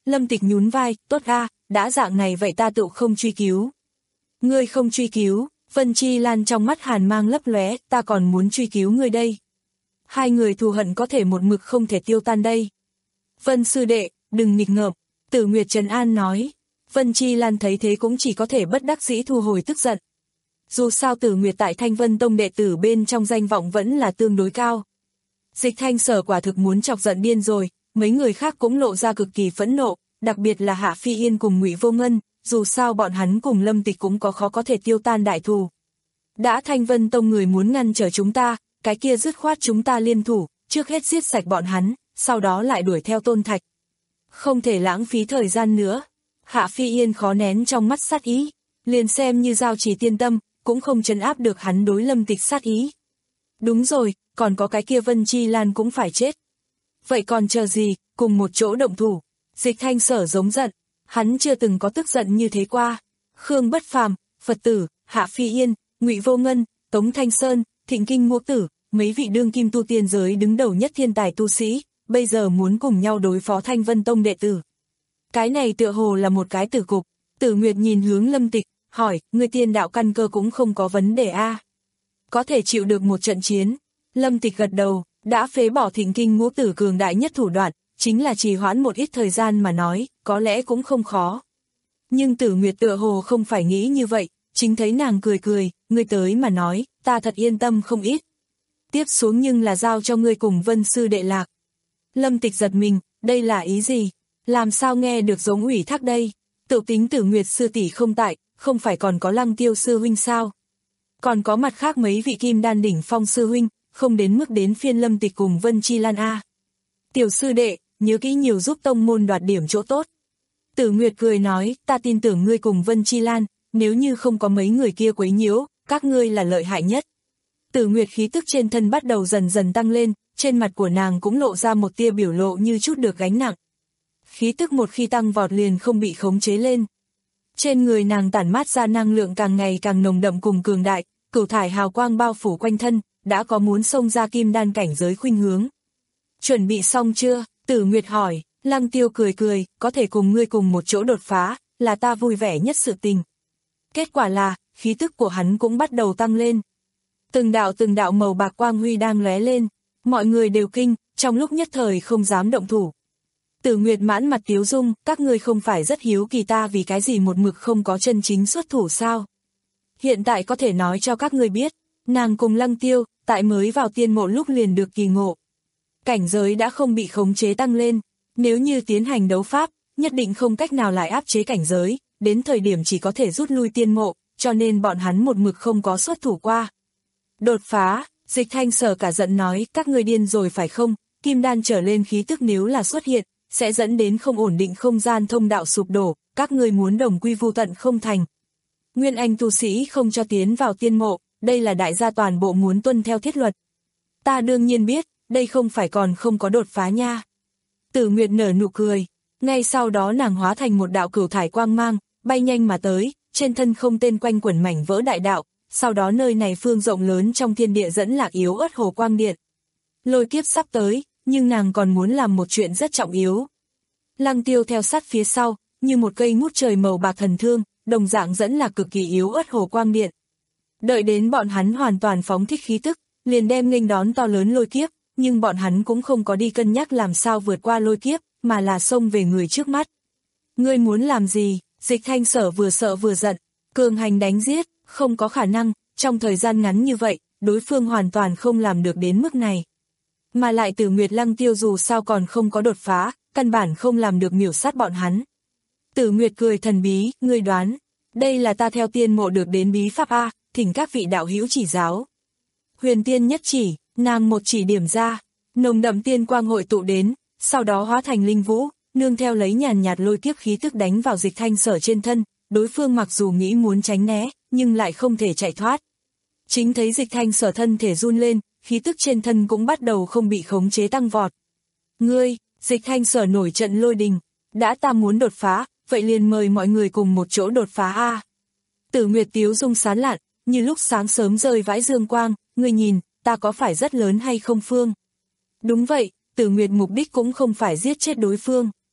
Lâm Tịch nhún vai, tốt a, đã dạng này vậy ta tự không truy cứu. Ngươi không truy cứu, Vân Chi Lan trong mắt hàn mang lấp lóe, ta còn muốn truy cứu ngươi đây. Hai người thù hận có thể một mực không thể tiêu tan đây. Vân sư đệ, đừng nghịch ngợm, Tử Nguyệt trấn an nói. Vân Chi Lan thấy thế cũng chỉ có thể bất đắc dĩ thu hồi tức giận. Dù sao Tử Nguyệt tại Thanh Vân Tông đệ tử bên trong danh vọng vẫn là tương đối cao. Dịch Thanh Sở quả thực muốn chọc giận điên rồi, mấy người khác cũng lộ ra cực kỳ phẫn nộ, đặc biệt là Hạ Phi Yên cùng Ngụy Vô Ngân, dù sao bọn hắn cùng Lâm Tịch cũng có khó có thể tiêu tan đại thù. Đã Thanh Vân Tông người muốn ngăn trở chúng ta, cái kia dứt khoát chúng ta liên thủ, trước hết giết sạch bọn hắn, sau đó lại đuổi theo Tôn Thạch. Không thể lãng phí thời gian nữa. Hạ Phi Yên khó nén trong mắt sát ý, liền xem như giao trì tiên tâm, cũng không trấn áp được hắn đối Lâm Tịch sát ý. Đúng rồi, còn có cái kia Vân Chi Lan cũng phải chết. Vậy còn chờ gì, cùng một chỗ động thủ. Dịch Thanh Sở giống giận, hắn chưa từng có tức giận như thế qua. Khương Bất Phàm, Phật Tử, Hạ Phi Yên, Ngụy Vô Ngân, Tống Thanh Sơn, Thịnh Kinh Ngũ Tử, mấy vị đương kim tu tiên giới đứng đầu nhất thiên tài tu sĩ, bây giờ muốn cùng nhau đối phó Thanh Vân Tông đệ tử. Cái này tựa hồ là một cái tử cục. Tử Nguyệt nhìn hướng Lâm Tịch, hỏi, người tiên đạo căn cơ cũng không có vấn đề a, có thể chịu được một trận chiến. Lâm Tịch gật đầu, đã phế bỏ Thịnh Kinh Ngũ Tử cường đại nhất thủ đoạn, chính là trì hoãn một ít thời gian mà nói, có lẽ cũng không khó. Nhưng Tử Nguyệt tựa hồ không phải nghĩ như vậy, chính thấy nàng cười cười, ngươi tới mà nói, ta thật yên tâm không ít. Tiếp xuống nhưng là giao cho ngươi cùng Vân sư đệ lạc. Lâm Tịch giật mình, đây là ý gì? Làm sao nghe được giống ủy thác đây? Tự tính Tử Nguyệt sư tỷ không tại, không phải còn có Lăng Tiêu sư huynh sao? Còn có mặt khác mấy vị kim đan đỉnh phong sư huynh, không đến mức đến phiên Lâm Tịch cùng Vân Chi Lan a. Tiểu sư đệ, nhớ kỹ nhiều giúp tông môn đoạt điểm chỗ tốt. Tử Nguyệt cười nói, ta tin tưởng ngươi cùng Vân Chi Lan, nếu như không có mấy người kia quấy nhiễu, các ngươi là lợi hại nhất. Tử Nguyệt khí tức trên thân bắt đầu dần dần tăng lên, trên mặt của nàng cũng lộ ra một tia biểu lộ như chút được gánh nặng. Khí tức một khi tăng vọt liền không bị khống chế lên. Trên người nàng tản mát ra năng lượng càng ngày càng nồng đậm cùng cường đại, cửu thải hào quang bao phủ quanh thân, đã có muốn xông ra kim đan cảnh giới khuynh hướng. Chuẩn bị xong chưa? Tử Nguyệt hỏi. Lăng Tiêu cười cười, có thể cùng ngươi cùng một chỗ đột phá, là ta vui vẻ nhất sự tình. Kết quả là, khí tức của hắn cũng bắt đầu tăng lên. Từng đạo từng đạo màu bạc quang huy đang lóe lên, mọi người đều kinh, trong lúc nhất thời không dám động thủ. Tử Nguyệt mãn mặt tiếu dung, các ngươi không phải rất hiếu kỳ ta vì cái gì một mực không có chân chính xuất thủ sao? Hiện tại có thể nói cho các ngươi biết, nàng cùng Lăng Tiêu, tại mới vào tiên mộ lúc liền được kỳ ngộ. Cảnh giới đã không bị khống chế tăng lên, nếu như tiến hành đấu pháp, nhất định không cách nào lại áp chế cảnh giới, đến thời điểm chỉ có thể rút lui tiên mộ, cho nên bọn hắn một mực không có xuất thủ qua. Đột phá, Dịch Thanh Sở cả giận nói, các ngươi điên rồi phải không, kim đan trở lên khí tức nếu là xuất hiện, sẽ dẫn đến không ổn định không gian thông đạo sụp đổ, các ngươi muốn đồng quy vu tận không thành. Nguyên Anh tu sĩ không cho tiến vào tiên mộ, đây là đại gia toàn bộ muốn tuân theo thiết luật. Ta đương nhiên biết, đây không phải còn không có đột phá nha. Tử Nguyệt nở nụ cười, ngay sau đó nàng hóa thành một đạo cửu thải quang mang, bay nhanh mà tới, trên thân không tên quanh quẩn mảnh vỡ đại đạo, sau đó nơi này phương rộng lớn trong thiên địa dẫn lạc yếu ớt hồ quang điện. Lôi kiếp sắp tới, nhưng nàng còn muốn làm một chuyện rất trọng yếu. Lăng Tiêu theo sát phía sau, như một cây ngút trời màu bạc thần thương, đồng dạng dẫn lạc cực kỳ yếu ớt hồ quang điện. Đợi đến bọn hắn hoàn toàn phóng thích khí tức, liền đem nghênh đón to lớn lôi kiếp, nhưng bọn hắn cũng không có đi cân nhắc làm sao vượt qua lôi kiếp, mà là xông về người trước mắt. Ngươi muốn làm gì? Dịch Thanh Sở vừa sợ vừa giận, cường hành đánh giết, không có khả năng, trong thời gian ngắn như vậy, đối phương hoàn toàn không làm được đến mức này. Mà lại Tử Nguyệt Lăng Tiêu dù sao còn không có đột phá, căn bản không làm được miểu sát bọn hắn. Tử Nguyệt cười thần bí, ngươi đoán, đây là ta theo tiên mộ được đến bí pháp A, thỉnh các vị đạo hữu chỉ giáo. Huyền tiên nhất chỉ, nàng một chỉ điểm ra, nồng đậm tiên quang hội tụ đến, sau đó hóa thành linh vũ, nương theo lấy nhàn nhạt lôi kiếp khí tức đánh vào Dịch Thanh Sở trên thân, đối phương mặc dù nghĩ muốn tránh né, nhưng lại không thể chạy thoát. Chính thấy Dịch Thanh Sở thân thể run lên, khí tức trên thân cũng bắt đầu không bị khống chế tăng vọt. Ngươi, Dịch Thanh Sở nổi trận lôi đình, đã ta muốn đột phá, vậy liền mời mọi người cùng một chỗ đột phá a. Tử Nguyệt tiếu dung sán lạn, như lúc sáng sớm rơi vãi dương quang, ngươi nhìn, ta có phải rất lớn hay không Phương? Đúng vậy, Tử Nguyệt mục đích cũng không phải giết chết đối phương.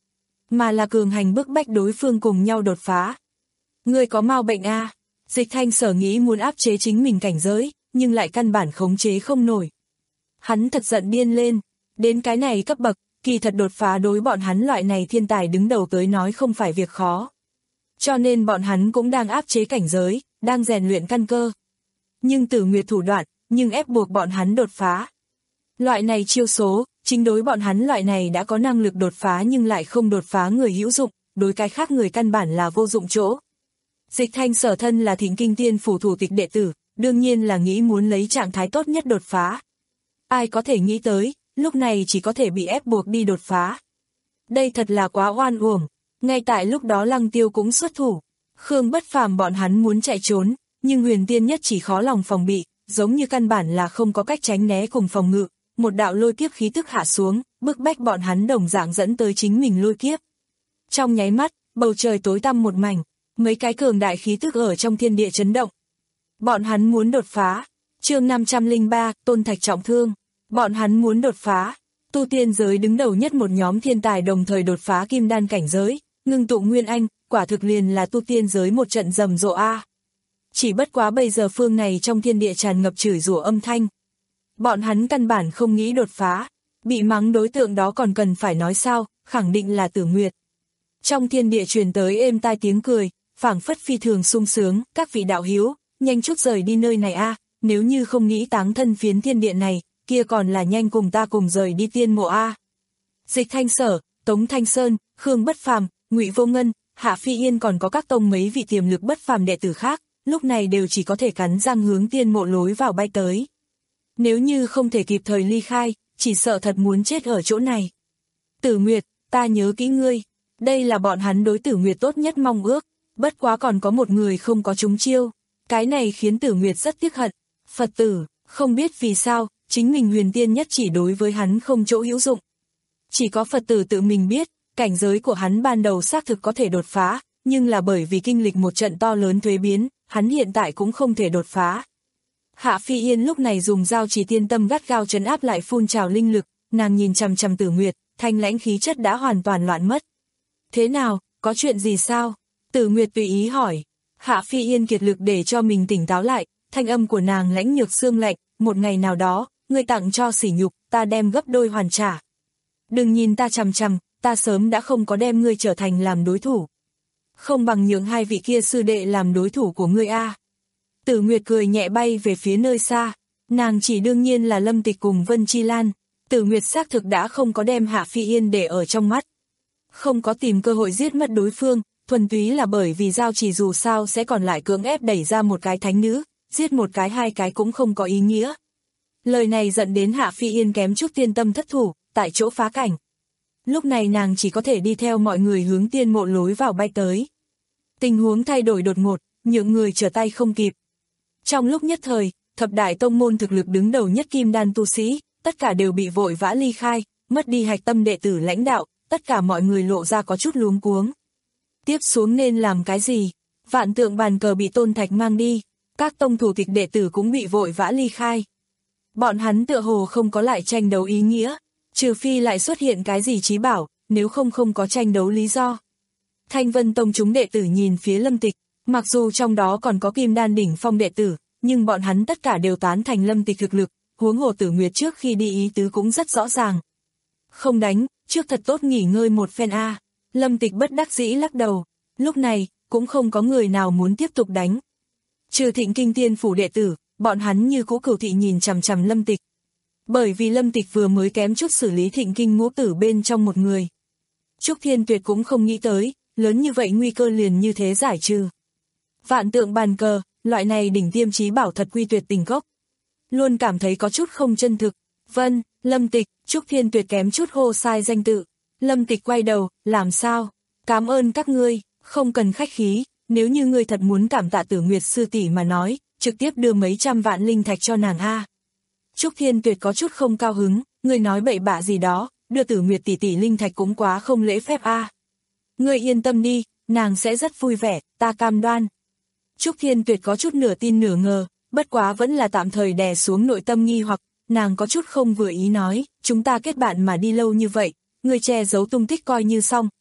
mà là cường hành bức bách đối phương cùng nhau đột phá. Ngươi có mau bệnh a? À? Dịch Thanh Sở nghĩ muốn áp chế chính mình cảnh giới, nhưng lại căn bản khống chế không nổi. Hắn thật giận điên lên, đến cái này cấp bậc, kỳ thật đột phá đối bọn hắn loại này thiên tài đứng đầu tới nói không phải việc khó. Cho nên bọn hắn cũng đang áp chế cảnh giới, đang rèn luyện căn cơ. Nhưng Tử Nguyệt thủ đoạn, nhưng ép buộc bọn hắn đột phá. Loại này chiêu số, chính đối bọn hắn loại này đã có năng lực đột phá nhưng lại không đột phá người hữu dụng, đối cái khác người căn bản là vô dụng chỗ. Dịch Thanh Sở thân là Thịnh Kinh Tiên phủ thủ tịch đệ tử, đương nhiên là nghĩ muốn lấy trạng thái tốt nhất đột phá. Ai có thể nghĩ tới, lúc này chỉ có thể bị ép buộc đi đột phá. Đây thật là quá oan uổng, ngay tại lúc đó Lăng Tiêu cũng xuất thủ. Khương Bất Phàm bọn hắn muốn chạy trốn, nhưng Huyền Tiên Nhất chỉ khó lòng phòng bị, giống như căn bản là không có cách tránh né cùng phòng ngự, một đạo lôi kiếp khí tức hạ xuống, bức bách bọn hắn đồng dạng dẫn tới chính mình lôi kiếp. Trong nháy mắt, bầu trời tối tăm một mảnh, mấy cái cường đại khí tức ở trong thiên địa chấn động. Bọn hắn muốn đột phá. Chương năm trăm lẻ ba, Tôn Thạch trọng thương. Bọn hắn muốn đột phá. Tu tiên giới đứng đầu nhất một nhóm thiên tài đồng thời đột phá kim đan cảnh giới, ngưng tụ nguyên anh, quả thực liền là tu tiên giới một trận rầm rộ a. Chỉ bất quá bây giờ phương này trong thiên địa tràn ngập chửi rủa âm thanh. Bọn hắn căn bản không nghĩ đột phá, bị mắng đối tượng đó còn cần phải nói sao, khẳng định là Tử Nguyệt. Trong thiên địa truyền tới êm tai tiếng cười, phảng phất phi thường sung sướng, các vị đạo hiếu, nhanh chút rời đi nơi này a, nếu như không nghĩ táng thân phiến thiên địa này, kia còn là nhanh cùng ta cùng rời đi tiên mộ a. Dịch Thanh Sở, Tống Thanh Sơn, Khương Bất Phàm, Ngụy Vô Ngân, Hạ Phi Yên còn có các tông mấy vị tiềm lực bất phàm đệ tử khác, lúc này đều chỉ có thể cắn răng hướng tiên mộ lối vào bay tới. Nếu như không thể kịp thời ly khai, chỉ sợ thật muốn chết ở chỗ này. Tử Nguyệt, ta nhớ kỹ ngươi, đây là bọn hắn đối Tử Nguyệt tốt nhất mong ước, bất quá còn có một người không có trúng chiêu, cái này khiến Tử Nguyệt rất tiếc hận. Phật tử, không biết vì sao, chính mình Huyền Tiên Nhất chỉ đối với hắn không chỗ hữu dụng. Chỉ có Phật tử tự mình biết, cảnh giới của hắn ban đầu xác thực có thể đột phá, nhưng là bởi vì kinh lịch một trận to lớn thuế biến, hắn hiện tại cũng không thể đột phá. Hạ Phi Yên lúc này dùng dao chỉ tiên tâm gắt gao trấn áp lại phun trào linh lực, nàng nhìn chằm chằm Tử Nguyệt, thanh lãnh khí chất đã hoàn toàn loạn mất. Thế nào, có chuyện gì sao? Tử Nguyệt tùy ý hỏi. Hạ Phi Yên kiệt lực để cho mình tỉnh táo lại, thanh âm của nàng lãnh nhược xương lạnh, một ngày nào đó, ngươi tặng cho sỉ nhục, ta đem gấp đôi hoàn trả. Đừng nhìn ta chằm chằm, ta sớm đã không có đem ngươi trở thành làm đối thủ. Không bằng nhường hai vị kia sư đệ làm đối thủ của ngươi a. Tử Nguyệt cười nhẹ bay về phía nơi xa, nàng chỉ đương nhiên là Lâm Tịch cùng Vân Chi Lan. Tử Nguyệt xác thực đã không có đem Hạ Phi Yên để ở trong mắt. Không có tìm cơ hội giết mất đối phương, thuần túy là bởi vì giao chỉ dù sao sẽ còn lại cưỡng ép đẩy ra một cái thánh nữ, giết một cái hai cái cũng không có ý nghĩa. Lời này dẫn đến Hạ Phi Yên kém chút tiên tâm thất thủ, tại chỗ phá cảnh. Lúc này nàng chỉ có thể đi theo mọi người hướng tiên mộ lối vào bay tới. Tình huống thay đổi đột ngột, những người trở tay không kịp. Trong lúc nhất thời, thập đại tông môn thực lực đứng đầu nhất kim đan tu sĩ, tất cả đều bị vội vã ly khai, mất đi hạch tâm đệ tử lãnh đạo, tất cả mọi người lộ ra có chút luống cuống. Tiếp xuống nên làm cái gì? Vạn Tượng bàn cờ bị Tôn Thạch mang đi, các tông thủ tịch đệ tử cũng bị vội vã ly khai. Bọn hắn tựa hồ không có lại tranh đấu ý nghĩa, trừ phi lại xuất hiện cái gì chí bảo, nếu không không có tranh đấu lý do. Thanh Vân Tông chúng đệ tử nhìn phía Lâm Tịch, mặc dù trong đó còn có kim đan đỉnh phong đệ tử, nhưng bọn hắn tất cả đều tán thành Lâm Tịch thực lực, huống hồ Tử Nguyệt trước khi đi ý tứ cũng rất rõ ràng. Không đánh, trước thật tốt nghỉ ngơi một phen a. Lâm Tịch bất đắc dĩ lắc đầu, lúc này, cũng không có người nào muốn tiếp tục đánh. Trừ Thịnh Kinh Tiên phủ đệ tử, bọn hắn như cũ cửu thị nhìn chằm chằm Lâm Tịch. Bởi vì Lâm Tịch vừa mới kém chút xử lý Thịnh Kinh ngũ tử bên trong một người. Trúc Thiên Tuyệt cũng không nghĩ tới, lớn như vậy nguy cơ liền như thế giải trừ. Vạn Tượng bàn cờ, loại này đỉnh tiêm chí bảo thật quy tuyệt tình gốc. Luôn cảm thấy có chút không chân thực. Vân, Lâm Tịch, Trúc Thiên Tuyệt kém chút hô sai danh tự. Lâm Tịch quay đầu, làm sao? Cảm ơn các ngươi, không cần khách khí, nếu như ngươi thật muốn cảm tạ Tử Nguyệt sư tỷ mà nói, trực tiếp đưa mấy trăm vạn linh thạch cho nàng a. Trúc Thiên Tuyệt có chút không cao hứng, ngươi nói bậy bạ gì đó, đưa Tử Nguyệt tỷ tỷ linh thạch cũng quá không lễ phép a. Ngươi yên tâm đi, nàng sẽ rất vui vẻ, ta cam đoan. Trúc Thiên Tuyệt có chút nửa tin nửa ngờ, bất quá vẫn là tạm thời đè xuống nội tâm nghi hoặc, nàng có chút không vừa ý nói, chúng ta kết bạn mà đi lâu như vậy, ngươi che giấu tung tích coi như xong,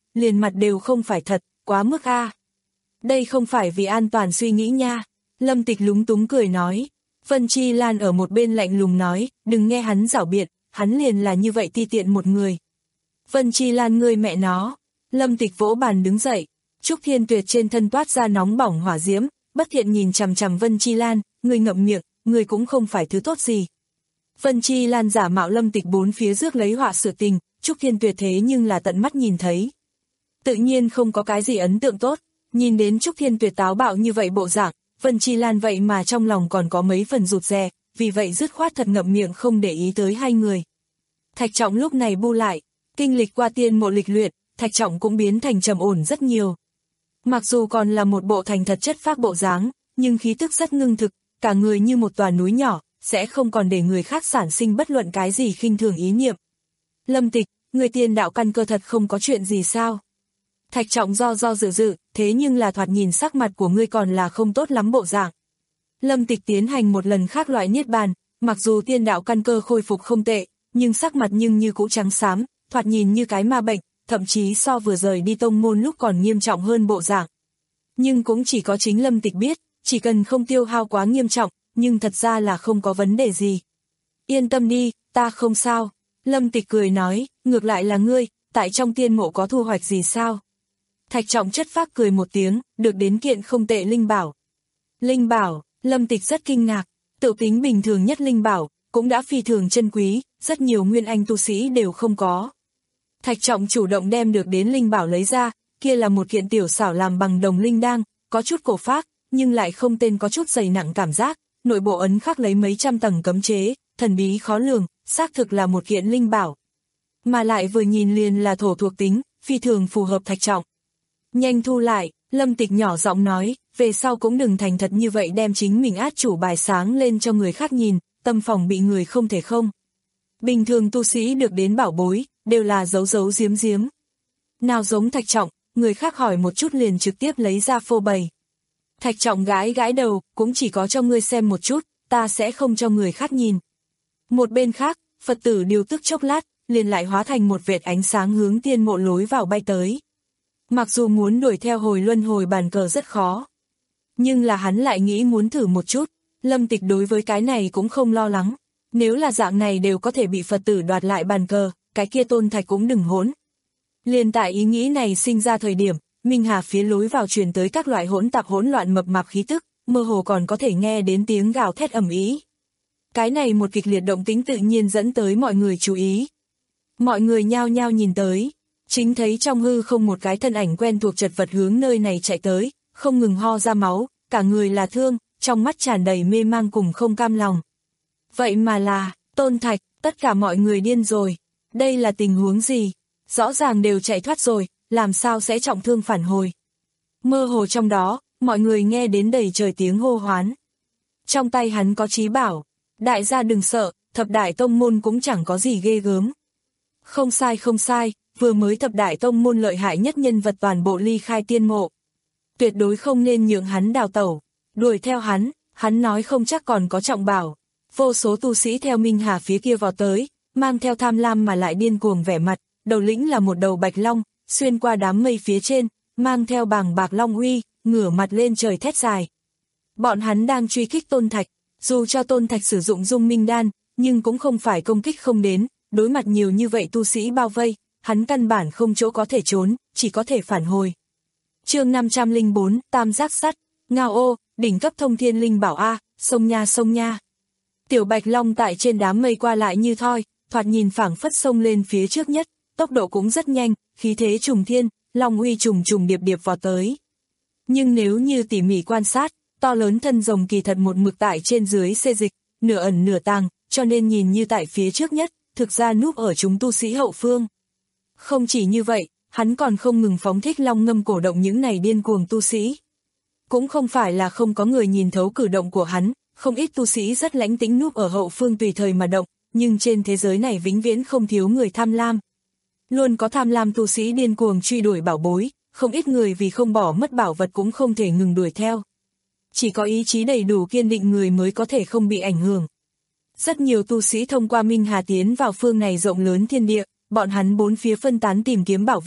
liền mặt đều không phải thật, quá mức a. Đây không phải vì an toàn suy nghĩ nha. Lâm Tịch lúng túng cười nói. Vân Chi Lan ở một bên lạnh lùng nói, đừng nghe hắn giảo biện, hắn liền là như vậy ti tiện một người. Vân Chi Lan ngươi mẹ nó. Lâm Tịch vỗ bàn đứng dậy. Trúc Thiên Tuyệt trên thân toát ra nóng bỏng hỏa diễm, bất thiện nhìn chằm chằm Vân Chi Lan, ngươi ngậm miệng, ngươi cũng không phải thứ tốt gì. Vân Chi Lan giả mạo Lâm Tịch bốn phía rước lấy họa sự tình, Trúc Thiên Tuyệt thế nhưng là tận mắt nhìn thấy. Tự nhiên không có cái gì ấn tượng tốt, nhìn đến Trúc Thiên Tuyệt táo bạo như vậy bộ dạng, Vân Chi Lan vậy mà trong lòng còn có mấy phần rụt rè, vì vậy dứt khoát thật ngậm miệng không để ý tới hai người. Thạch Trọng lúc này bu lại, kinh lịch qua tiên mộ lịch luyện, Thạch Trọng cũng biến thành trầm ổn rất nhiều. Mặc dù còn là một bộ thành thật chất phác bộ dáng, nhưng khí tức rất ngưng thực, cả người như một tòa núi nhỏ, sẽ không còn để người khác sản sinh bất luận cái gì khinh thường ý niệm. Lâm Tịch, người tiên đạo căn cơ thật không có chuyện gì sao? Thạch Trọng do do dự dự, thế nhưng là thoạt nhìn sắc mặt của ngươi còn là không tốt lắm bộ dạng. Lâm Tịch tiến hành một lần khác loại niết bàn, mặc dù tiên đạo căn cơ khôi phục không tệ, nhưng sắc mặt nhưng như cũ trắng xám, thoạt nhìn như cái ma bệnh, thậm chí so vừa rời đi tông môn lúc còn nghiêm trọng hơn bộ dạng. Nhưng cũng chỉ có chính Lâm Tịch biết, chỉ cần không tiêu hao quá nghiêm trọng, nhưng thật ra là không có vấn đề gì. Yên tâm đi, ta không sao. Lâm Tịch cười nói, ngược lại là ngươi, tại trong tiên mộ có thu hoạch gì sao? Thạch Trọng chất phác cười một tiếng, được đến kiện không tệ linh bảo. Linh bảo, Lâm Tịch rất kinh ngạc, tự tính bình thường nhất linh bảo, cũng đã phi thường chân quý, rất nhiều nguyên anh tu sĩ đều không có. Thạch Trọng chủ động đem được đến linh bảo lấy ra, kia là một kiện tiểu xảo làm bằng đồng linh đăng, có chút cổ phác, nhưng lại không tên có chút dày nặng cảm giác, nội bộ ấn khắc lấy mấy trăm tầng cấm chế, thần bí khó lường, xác thực là một kiện linh bảo. Mà lại vừa nhìn liền là thổ thuộc tính, phi thường phù hợp Thạch Trọng. Nhanh thu lại, Lâm Tịch nhỏ giọng nói, về sau cũng đừng thành thật như vậy đem chính mình át chủ bài sáng lên cho người khác nhìn, tâm phòng bị người không thể không. Bình thường tu sĩ được đến bảo bối, đều là giấu giấu giếm giếm. Nào giống Thạch Trọng, người khác hỏi một chút liền trực tiếp lấy ra phô bày. Thạch Trọng gãi gãi đầu, cũng chỉ có cho ngươi xem một chút, ta sẽ không cho người khác nhìn. Một bên khác, Phật tử điều tức chốc lát, liền lại hóa thành một vệt ánh sáng hướng tiên mộ lối vào bay tới. Mặc dù muốn đuổi theo hồi luân hồi bàn cờ rất khó, nhưng là hắn lại nghĩ muốn thử một chút, Lâm Tịch đối với cái này cũng không lo lắng. Nếu là dạng này đều có thể bị Phật tử đoạt lại bàn cờ, cái kia Tôn Thạch cũng đừng hỗn. Liền tại ý nghĩ này sinh ra thời điểm, Minh Hà phía lối vào truyền tới các loại hỗn tạp hỗn loạn mập mạp khí tức, mơ hồ còn có thể nghe đến tiếng gào thét ầm ĩ. Cái này một kịch liệt động tĩnh tự nhiên dẫn tới mọi người chú ý. Mọi người nhao nhao nhìn tới, chính thấy trong hư không một cái thân ảnh quen thuộc chật vật hướng nơi này chạy tới, không ngừng ho ra máu, cả người là thương, trong mắt tràn đầy mê mang cùng không cam lòng. Vậy mà là, Tôn Thạch, tất cả mọi người điên rồi. Đây là tình huống gì? Rõ ràng đều chạy thoát rồi, làm sao sẽ trọng thương phản hồi? Mơ hồ trong đó, mọi người nghe đến đầy trời tiếng hô hoán. Trong tay hắn có chí bảo. Đại gia đừng sợ, thập đại tông môn cũng chẳng có gì ghê gớm. Không sai không sai, vừa mới thập đại tông môn lợi hại nhất nhân vật toàn bộ ly khai tiên mộ. Tuyệt đối không nên nhượng hắn đào tẩu. Đuổi theo hắn, hắn nói không chắc còn có trọng bảo. Vô số tu sĩ theo Minh Hà phía kia vào tới, mang theo tham lam mà lại điên cuồng vẻ mặt, đầu lĩnh là một đầu bạch long, xuyên qua đám mây phía trên, mang theo bàng bạc long uy, ngửa mặt lên trời thét dài. Bọn hắn đang truy kích Tôn Thạch, dù cho Tôn Thạch sử dụng dung minh đan, nhưng cũng không phải công kích không đến, đối mặt nhiều như vậy tu sĩ bao vây, hắn căn bản không chỗ có thể trốn, chỉ có thể phản hồi. Chương năm trăm lẻ bốn, Tam Giác Sắt, ngao ô, đỉnh cấp thông thiên linh bảo A, sông nha sông nha. Tiểu Bạch Long tại trên đám mây qua lại như thoi, thoạt nhìn phảng phất sông lên phía trước nhất, tốc độ cũng rất nhanh, khí thế trùng thiên, long uy trùng trùng điệp điệp vào tới. Nhưng nếu như tỉ mỉ quan sát, to lớn thân rồng kỳ thật một mực tại trên dưới xê dịch, nửa ẩn nửa tàng, cho nên nhìn như tại phía trước nhất, thực ra núp ở chúng tu sĩ hậu phương. Không chỉ như vậy, hắn còn không ngừng phóng thích long ngâm cổ động những này điên cuồng tu sĩ. Cũng không phải là không có người nhìn thấu cử động của hắn, không ít tu sĩ rất lãnh tĩnh núp ở hậu phương tùy thời mà động, nhưng trên thế giới này vĩnh viễn không thiếu người tham lam. Luôn có tham lam tu sĩ điên cuồng truy đuổi bảo bối, không ít người vì không bỏ mất bảo vật cũng không thể ngừng đuổi theo. Chỉ có ý chí đầy đủ kiên định người mới có thể không bị ảnh hưởng. Rất nhiều tu sĩ thông qua Minh Hà tiến vào phương này rộng lớn thiên địa, bọn hắn bốn phía phân tán tìm kiếm bảo vật,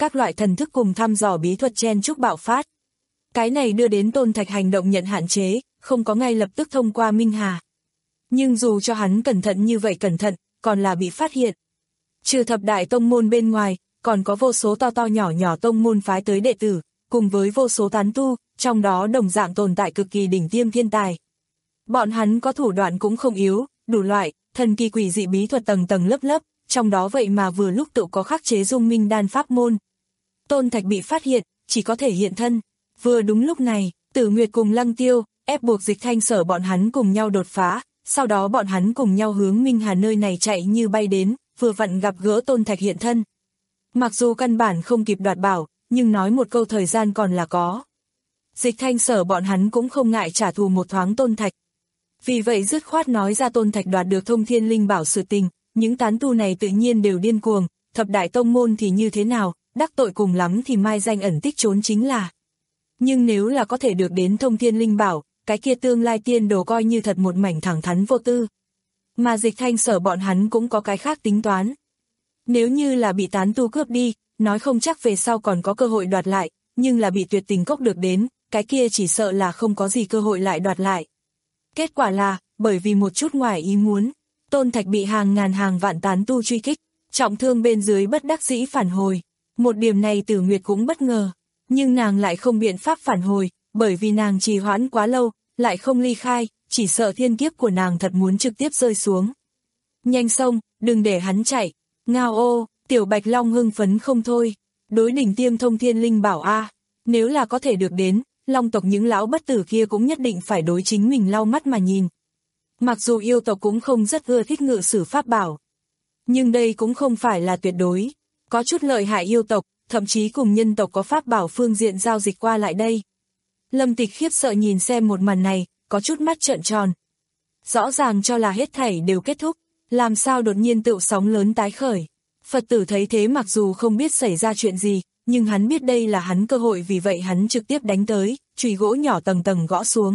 các loại thần thức cùng thăm dò bí thuật chen chúc bạo phát. Cái này đưa đến Tôn Thạch hành động nhận hạn chế, không có ngay lập tức thông qua Minh Hà. Nhưng dù cho hắn cẩn thận như vậy cẩn thận, còn là bị phát hiện. Trừ thập đại tông môn bên ngoài, còn có vô số to to nhỏ nhỏ tông môn phái tới đệ tử, cùng với vô số tán tu, trong đó đồng dạng tồn tại cực kỳ đỉnh tiêm thiên tài. Bọn hắn có thủ đoạn cũng không yếu, đủ loại, thần kỳ quỷ dị bí thuật tầng tầng lớp lớp, trong đó vậy mà vừa lúc tự có khắc chế dung minh đan pháp môn. Tôn Thạch bị phát hiện, chỉ có thể hiện thân. Vừa đúng lúc này, Tử Nguyệt cùng Lăng Tiêu, ép buộc Dịch Thanh Sở bọn hắn cùng nhau đột phá, sau đó bọn hắn cùng nhau hướng Minh Hà nơi này chạy như bay đến, vừa vặn gặp gỡ Tôn Thạch hiện thân. Mặc dù căn bản không kịp đoạt bảo, nhưng nói một câu thời gian còn là có. Dịch Thanh Sở bọn hắn cũng không ngại trả thù một thoáng Tôn Thạch. Vì vậy dứt khoát nói ra Tôn Thạch đoạt được thông thiên linh bảo sự tình, những tán tu này tự nhiên đều điên cuồng, thập đại tông môn thì như thế nào, đắc tội cùng lắm thì mai danh ẩn tích trốn chính là. Nhưng nếu là có thể được đến thông thiên linh bảo, cái kia tương lai tiên đồ coi như thật một mảnh thẳng thắn vô tư. Mà Dịch Thanh Sở bọn hắn cũng có cái khác tính toán. Nếu như là bị tán tu cướp đi, nói không chắc về sau còn có cơ hội đoạt lại, nhưng là bị tuyệt tình cốc được đến, cái kia chỉ sợ là không có gì cơ hội lại đoạt lại. Kết quả là, bởi vì một chút ngoài ý muốn, Tôn Thạch bị hàng ngàn hàng vạn tán tu truy kích, trọng thương bên dưới bất đắc dĩ phản hồi. Một điểm này Tử Nguyệt cũng bất ngờ, nhưng nàng lại không biện pháp phản hồi, bởi vì nàng trì hoãn quá lâu, lại không ly khai, chỉ sợ thiên kiếp của nàng thật muốn trực tiếp rơi xuống. Nhanh xông, đừng để hắn chạy. Ngao ô, Tiểu Bạch Long hưng phấn không thôi. Đối đỉnh tiêm thông thiên linh bảo a, nếu là có thể được đến, Long tộc những lão bất tử kia cũng nhất định phải đối chính mình lau mắt mà nhìn. Mặc dù yêu tộc cũng không rất ưa thích ngự sử pháp bảo, nhưng đây cũng không phải là tuyệt đối. Có chút lợi hại yêu tộc, thậm chí cùng nhân tộc có pháp bảo phương diện giao dịch qua lại đây. Lâm Tịch khiếp sợ nhìn xem một màn này, có chút mắt trợn tròn. Rõ ràng cho là hết thảy đều kết thúc, làm sao đột nhiên tựu sóng lớn tái khởi. Phật tử thấy thế mặc dù không biết xảy ra chuyện gì, nhưng hắn biết đây là hắn cơ hội, vì vậy hắn trực tiếp đánh tới, chùy gỗ nhỏ tầng tầng gõ xuống.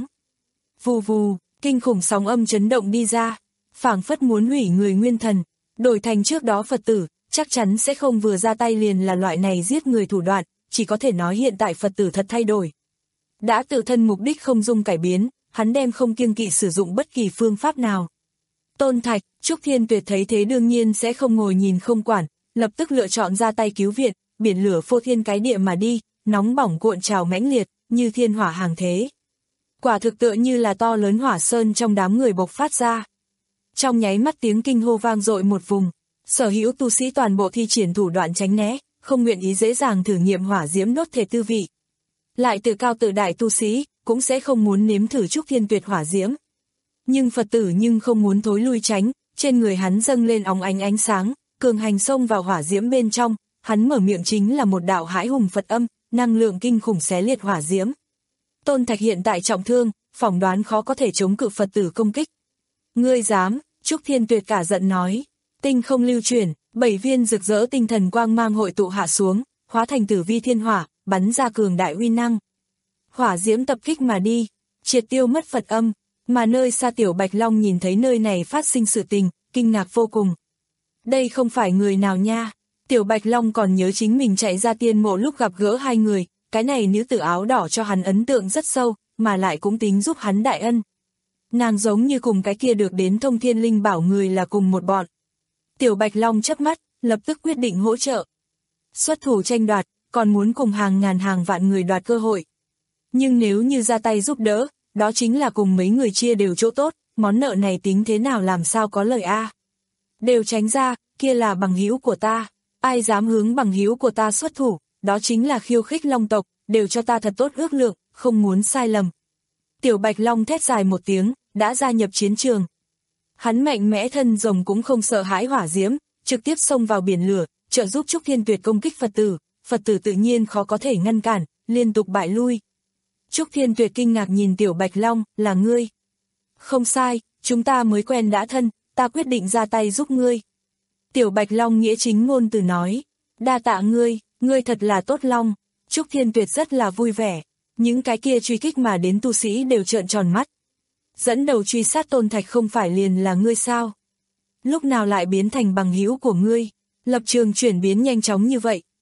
Vù vù, kinh khủng sóng âm chấn động đi ra, phảng phất muốn hủy người nguyên thần, đổi thành trước đó Phật tử, chắc chắn sẽ không vừa ra tay liền là loại này giết người thủ đoạn, chỉ có thể nói hiện tại Phật tử thật thay đổi. Đã tự thân mục đích không dung cải biến, hắn đem không kiêng kỵ sử dụng bất kỳ phương pháp nào. Tôn Thạch, Trúc Thiên Tuyệt thấy thế đương nhiên sẽ không ngồi nhìn không quản, lập tức lựa chọn ra tay cứu viện, biển lửa phô thiên cái địa mà đi, nóng bỏng cuộn trào mãnh liệt, như thiên hỏa hàng thế. Quả thực tựa như là to lớn hỏa sơn trong đám người bộc phát ra. Trong nháy mắt tiếng kinh hô vang dội một vùng, sở hữu tu sĩ toàn bộ thi triển thủ đoạn tránh né, không nguyện ý dễ dàng thử nghiệm hỏa diễm đốt thể tư vị. Lại tự cao tự đại tu sĩ, cũng sẽ không muốn nếm thử Trúc Thiên Tuyệt hỏa diễm. Nhưng Phật tử nhưng không muốn thối lui tránh, trên người hắn dâng lên óng ánh ánh sáng, cường hành xông vào hỏa diễm bên trong, hắn mở miệng chính là một đạo hãi hùng Phật âm, năng lượng kinh khủng xé liệt hỏa diễm. Tôn Thạch hiện tại trọng thương, phỏng đoán khó có thể chống cự Phật tử công kích. Ngươi dám, Trúc Thiên Tuyệt cả giận nói, tinh không lưu chuyển, bảy viên rực rỡ tinh thần quang mang hội tụ hạ xuống, hóa thành tử vi thiên hỏa, bắn ra cường đại uy năng. Hỏa diễm tập kích mà đi, triệt tiêu mất Phật âm, mà nơi xa Tiểu Bạch Long nhìn thấy nơi này phát sinh sự tình, kinh ngạc vô cùng. Đây không phải người nào nha. Tiểu Bạch Long còn nhớ chính mình chạy ra tiên mộ lúc gặp gỡ hai người, cái này nữ tử áo đỏ cho hắn ấn tượng rất sâu, mà lại cũng tính giúp hắn đại ân. Nàng giống như cùng cái kia được đến thông thiên linh bảo người là cùng một bọn. Tiểu Bạch Long chớp mắt, lập tức quyết định hỗ trợ. Xuất thủ tranh đoạt, còn muốn cùng hàng ngàn hàng vạn người đoạt cơ hội. Nhưng nếu như ra tay giúp đỡ, đó chính là cùng mấy người chia đều chỗ tốt, món nợ này tính thế nào làm sao có lời a. Đều tránh ra, kia là bằng hữu của ta, ai dám hướng bằng hữu của ta xuất thủ, đó chính là khiêu khích Long tộc, đều cho ta thật tốt ước lượng, không muốn sai lầm. Tiểu Bạch Long thét dài một tiếng, đã gia nhập chiến trường. Hắn mạnh mẽ thân rồng cũng không sợ hãi hỏa diễm, trực tiếp xông vào biển lửa, trợ giúp Trúc Thiên Tuyệt công kích Phật tử, Phật tử tự nhiên khó có thể ngăn cản, liên tục bại lui. Trúc Thiên Tuyệt kinh ngạc nhìn Tiểu Bạch Long, là ngươi. Không sai, chúng ta mới quen đã thân, ta quyết định ra tay giúp ngươi. Tiểu Bạch Long nghĩa chính ngôn từ nói, đa tạ ngươi, ngươi thật là tốt Long. Trúc Thiên Tuyệt rất là vui vẻ, những cái kia truy kích mà đến tu sĩ đều trợn tròn mắt. Dẫn đầu truy sát Tôn Thạch không phải liền là ngươi sao? Lúc nào lại biến thành bằng hữu của ngươi? Lập trường chuyển biến nhanh chóng như vậy,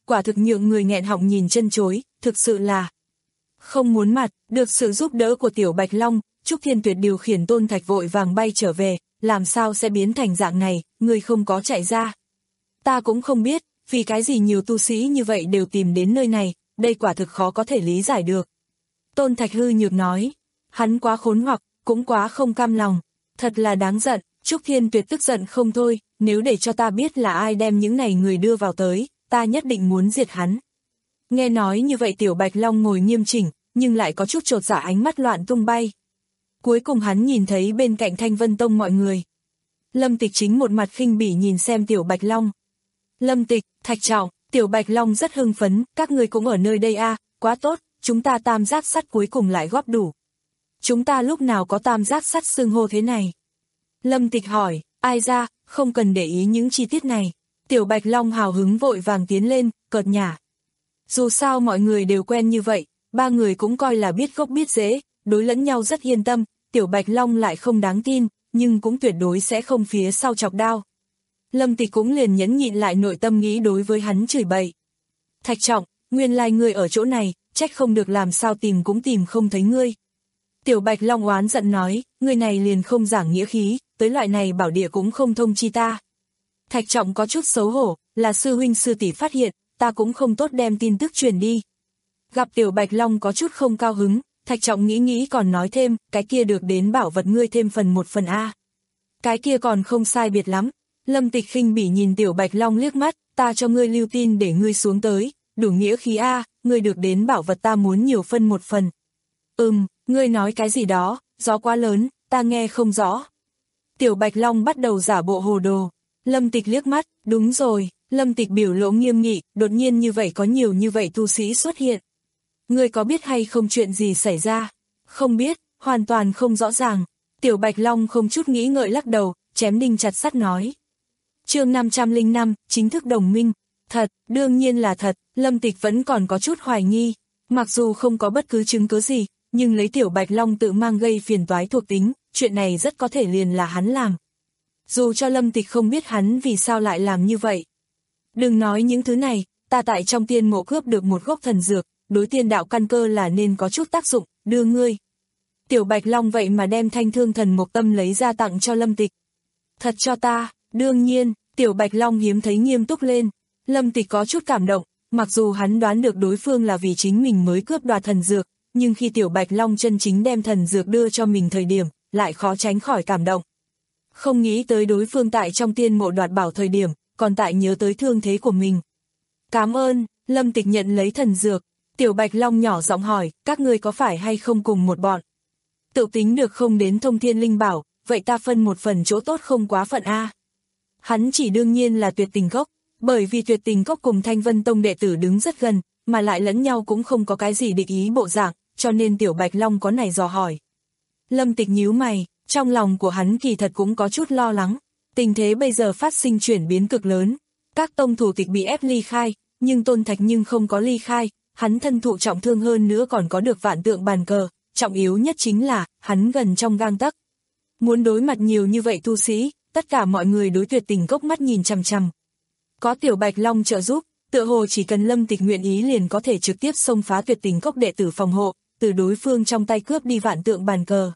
quả thực nhượng người nghẹn họng nhìn chân chối, thực sự là không muốn mặt. Được sự giúp đỡ của Tiểu Bạch Long, Trúc Thiên Tuyệt điều khiển Tôn Thạch vội vàng bay trở về, làm sao sẽ biến thành dạng này, người không có chạy ra. Ta cũng không biết, vì cái gì nhiều tu sĩ như vậy đều tìm đến nơi này, đây quả thực khó có thể lý giải được. Tôn Thạch hư nhược nói, hắn quá khốn hoặc, cũng quá không cam lòng, thật là đáng giận. Trúc Thiên Tuyệt tức giận không thôi, nếu để cho ta biết là ai đem những này người đưa vào tới, ta nhất định muốn diệt hắn. Nghe nói như vậy Tiểu Bạch Long ngồi nghiêm chỉnh, nhưng lại có chút chột dạ, ánh mắt loạn tung bay. Cuối cùng hắn nhìn thấy bên cạnh Thanh Vân Tông mọi người. Lâm Tịch chính một mặt khinh bỉ nhìn xem Tiểu Bạch Long. Lâm Tịch, Thạch Trọng, Tiểu Bạch Long rất hưng phấn, các người cũng ở nơi đây à, quá tốt, chúng ta tam giác sắt cuối cùng lại góp đủ. Chúng ta lúc nào có tam giác sắt xưng hô thế này? Lâm Tịch hỏi, ai ra, không cần để ý những chi tiết này. Tiểu Bạch Long hào hứng vội vàng tiến lên, cợt nhả. Dù sao mọi người đều quen như vậy, ba người cũng coi là biết gốc biết rễ, đối lẫn nhau rất yên tâm, Tiểu Bạch Long lại không đáng tin, nhưng cũng tuyệt đối sẽ không phía sau chọc đao. Lâm Tịch cũng liền nhẫn nhịn lại nội tâm nghĩ đối với hắn chửi bậy. Thạch Trọng, nguyên lai ngươi ở chỗ này, trách không được làm sao tìm cũng tìm không thấy ngươi. Tiểu Bạch Long oán giận nói, người này liền không giảng nghĩa khí, tới loại này bảo địa cũng không thông chi ta. Thạch Trọng có chút xấu hổ, là sư huynh sư tỷ phát hiện, ta cũng không tốt đem tin tức truyền đi. Gặp Tiểu Bạch Long có chút không cao hứng, Thạch Trọng nghĩ nghĩ còn nói thêm, cái kia được đến bảo vật ngươi thêm phần một phần A. Cái kia còn không sai biệt lắm. Lâm Tịch khinh bỉ nhìn Tiểu Bạch Long liếc mắt, ta cho ngươi lưu tin để ngươi xuống tới, đủ nghĩa khí A, ngươi được đến bảo vật ta muốn nhiều phân một phần. Ừm, ngươi nói cái gì đó, gió quá lớn, ta nghe không rõ. Tiểu Bạch Long bắt đầu giả bộ hồ đồ. Lâm Tịch liếc mắt, đúng rồi. Lâm Tịch biểu lộ nghiêm nghị, đột nhiên như vậy có nhiều như vậy tu sĩ xuất hiện. Ngươi có biết hay không chuyện gì xảy ra? Không biết, hoàn toàn không rõ ràng. Tiểu Bạch Long không chút nghĩ ngợi lắc đầu, chém đinh chặt sắt nói. Chương năm trăm lẻ năm, chính thức đồng minh. Thật, đương nhiên là thật, Lâm Tịch vẫn còn có chút hoài nghi. Mặc dù không có bất cứ chứng cứ gì, nhưng lấy Tiểu Bạch Long tự mang gây phiền toái thuộc tính, chuyện này rất có thể liền là hắn làm. Dù cho Lâm Tịch không biết hắn vì sao lại làm như vậy. Đừng nói những thứ này, ta tại trong tiên mộ cướp được một gốc thần dược, đối tiên đạo căn cơ là nên có chút tác dụng, đưa ngươi. Tiểu Bạch Long vậy mà đem thanh thương thần mộc tâm lấy ra tặng cho Lâm Tịch. Thật cho ta, đương nhiên, Tiểu Bạch Long hiếm thấy nghiêm túc lên. Lâm Tịch có chút cảm động, mặc dù hắn đoán được đối phương là vì chính mình mới cướp đoạt thần dược, nhưng khi Tiểu Bạch Long chân chính đem thần dược đưa cho mình thời điểm, lại khó tránh khỏi cảm động. Không nghĩ tới đối phương tại trong tiên mộ đoạt bảo thời điểm, còn tại nhớ tới thương thế của mình. Cảm ơn, Lâm Tịch nhận lấy thần dược. Tiểu Bạch Long nhỏ giọng hỏi, các ngươi có phải hay không cùng một bọn? Tự tính được không đến thông thiên linh bảo, vậy ta phân một phần chỗ tốt không quá phận A. Hắn chỉ đương nhiên là Tuyệt Tình Cốc, bởi vì Tuyệt Tình Cốc cùng Thanh Vân Tông đệ tử đứng rất gần, mà lại lẫn nhau cũng không có cái gì địch ý bộ dạng, cho nên Tiểu Bạch Long có này dò hỏi. Lâm Tịch nhíu mày, trong lòng của hắn kỳ thật cũng có chút lo lắng, tình thế bây giờ phát sinh chuyển biến cực lớn, các tông thủ tịch bị ép ly khai, nhưng Tôn Thạch nhưng không có ly khai, hắn thân thụ trọng thương hơn nữa còn có được vạn tượng bàn cờ, trọng yếu nhất chính là, hắn gần trong gang tấc. Muốn đối mặt nhiều như vậy tu sĩ, tất cả mọi người đối Tuyệt Tình Cốc mắt nhìn chằm chằm. Có Tiểu Bạch Long trợ giúp, tựa hồ chỉ cần Lâm Tịch nguyện ý liền có thể trực tiếp xông phá Tuyệt Tình Cốc đệ tử phòng hộ, từ đối phương trong tay cướp đi vạn tượng bàn cờ.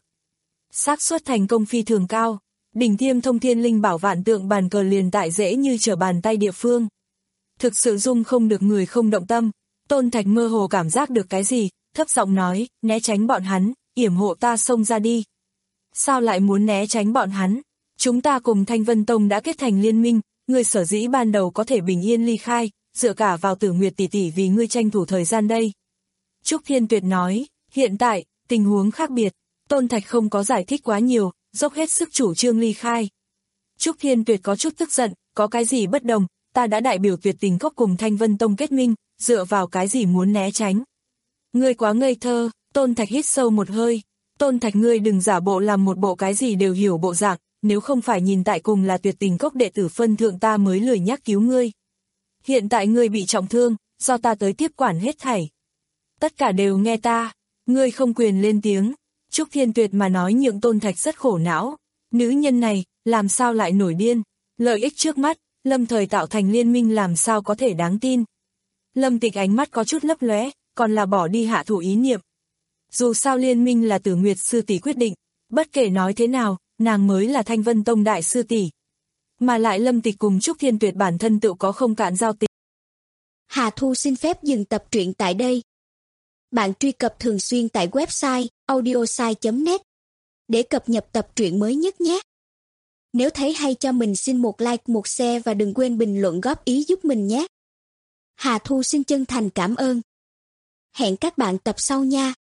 Xác suất thành công phi thường cao, đỉnh thiêm thông thiên linh bảo vạn tượng bàn cờ liền tại dễ như trở bàn tay địa phương. Thực sự dung không được người không động tâm. Tôn Thạch mơ hồ cảm giác được cái gì, thấp giọng nói, né tránh bọn hắn, yểm hộ ta xông ra đi. Sao lại muốn né tránh bọn hắn? Chúng ta cùng Thanh Vân Tông đã kết thành liên minh, ngươi sở dĩ ban đầu có thể bình yên ly khai, dựa cả vào Tử Nguyệt tỷ tỷ vì ngươi tranh thủ thời gian đây. Trúc Thiên Tuyệt nói, hiện tại, tình huống khác biệt, Tôn Thạch không có giải thích quá nhiều, dốc hết sức chủ trương ly khai. Trúc Thiên Tuyệt có chút tức giận, có cái gì bất đồng, ta đã đại biểu Tuyệt Tình Cốc cùng Thanh Vân Tông kết minh, dựa vào cái gì muốn né tránh. Ngươi quá ngây thơ, Tôn Thạch hít sâu một hơi. Tôn Thạch ngươi đừng giả bộ làm một bộ cái gì đều hiểu bộ dạng, nếu không phải nhìn tại cùng là Tuyệt Tình Cốc đệ tử phân thượng ta mới lười nhắc cứu ngươi. Hiện tại ngươi bị trọng thương, do ta tới tiếp quản hết thảy. Tất cả đều nghe ta, ngươi không quyền lên tiếng. Trúc Thiên Tuyệt mà nói nhượng Tôn Thạch rất khổ não. Nữ nhân này, làm sao lại nổi điên, lợi ích trước mắt, lâm thời tạo thành liên minh làm sao có thể đáng tin. Lâm Tịch ánh mắt có chút lấp lóe, còn là bỏ đi hạ thủ ý niệm. Dù sao liên minh là Tử Nguyệt sư tỷ quyết định, bất kể nói thế nào, nàng mới là Thanh Vân Tông đại sư tỷ. Mà lại Lâm Tịch cùng Trúc Thiên Tuyệt bản thân tự có không cạn giao tình. Hà Thu xin phép dừng tập truyện tại đây. Bạn truy cập thường xuyên tại website audiosai chấm net để cập nhật tập truyện mới nhất nhé. Nếu thấy hay cho mình xin một like, một share và đừng quên bình luận góp ý giúp mình nhé. Hà Thu xin chân thành cảm ơn. Hẹn các bạn tập sau nha.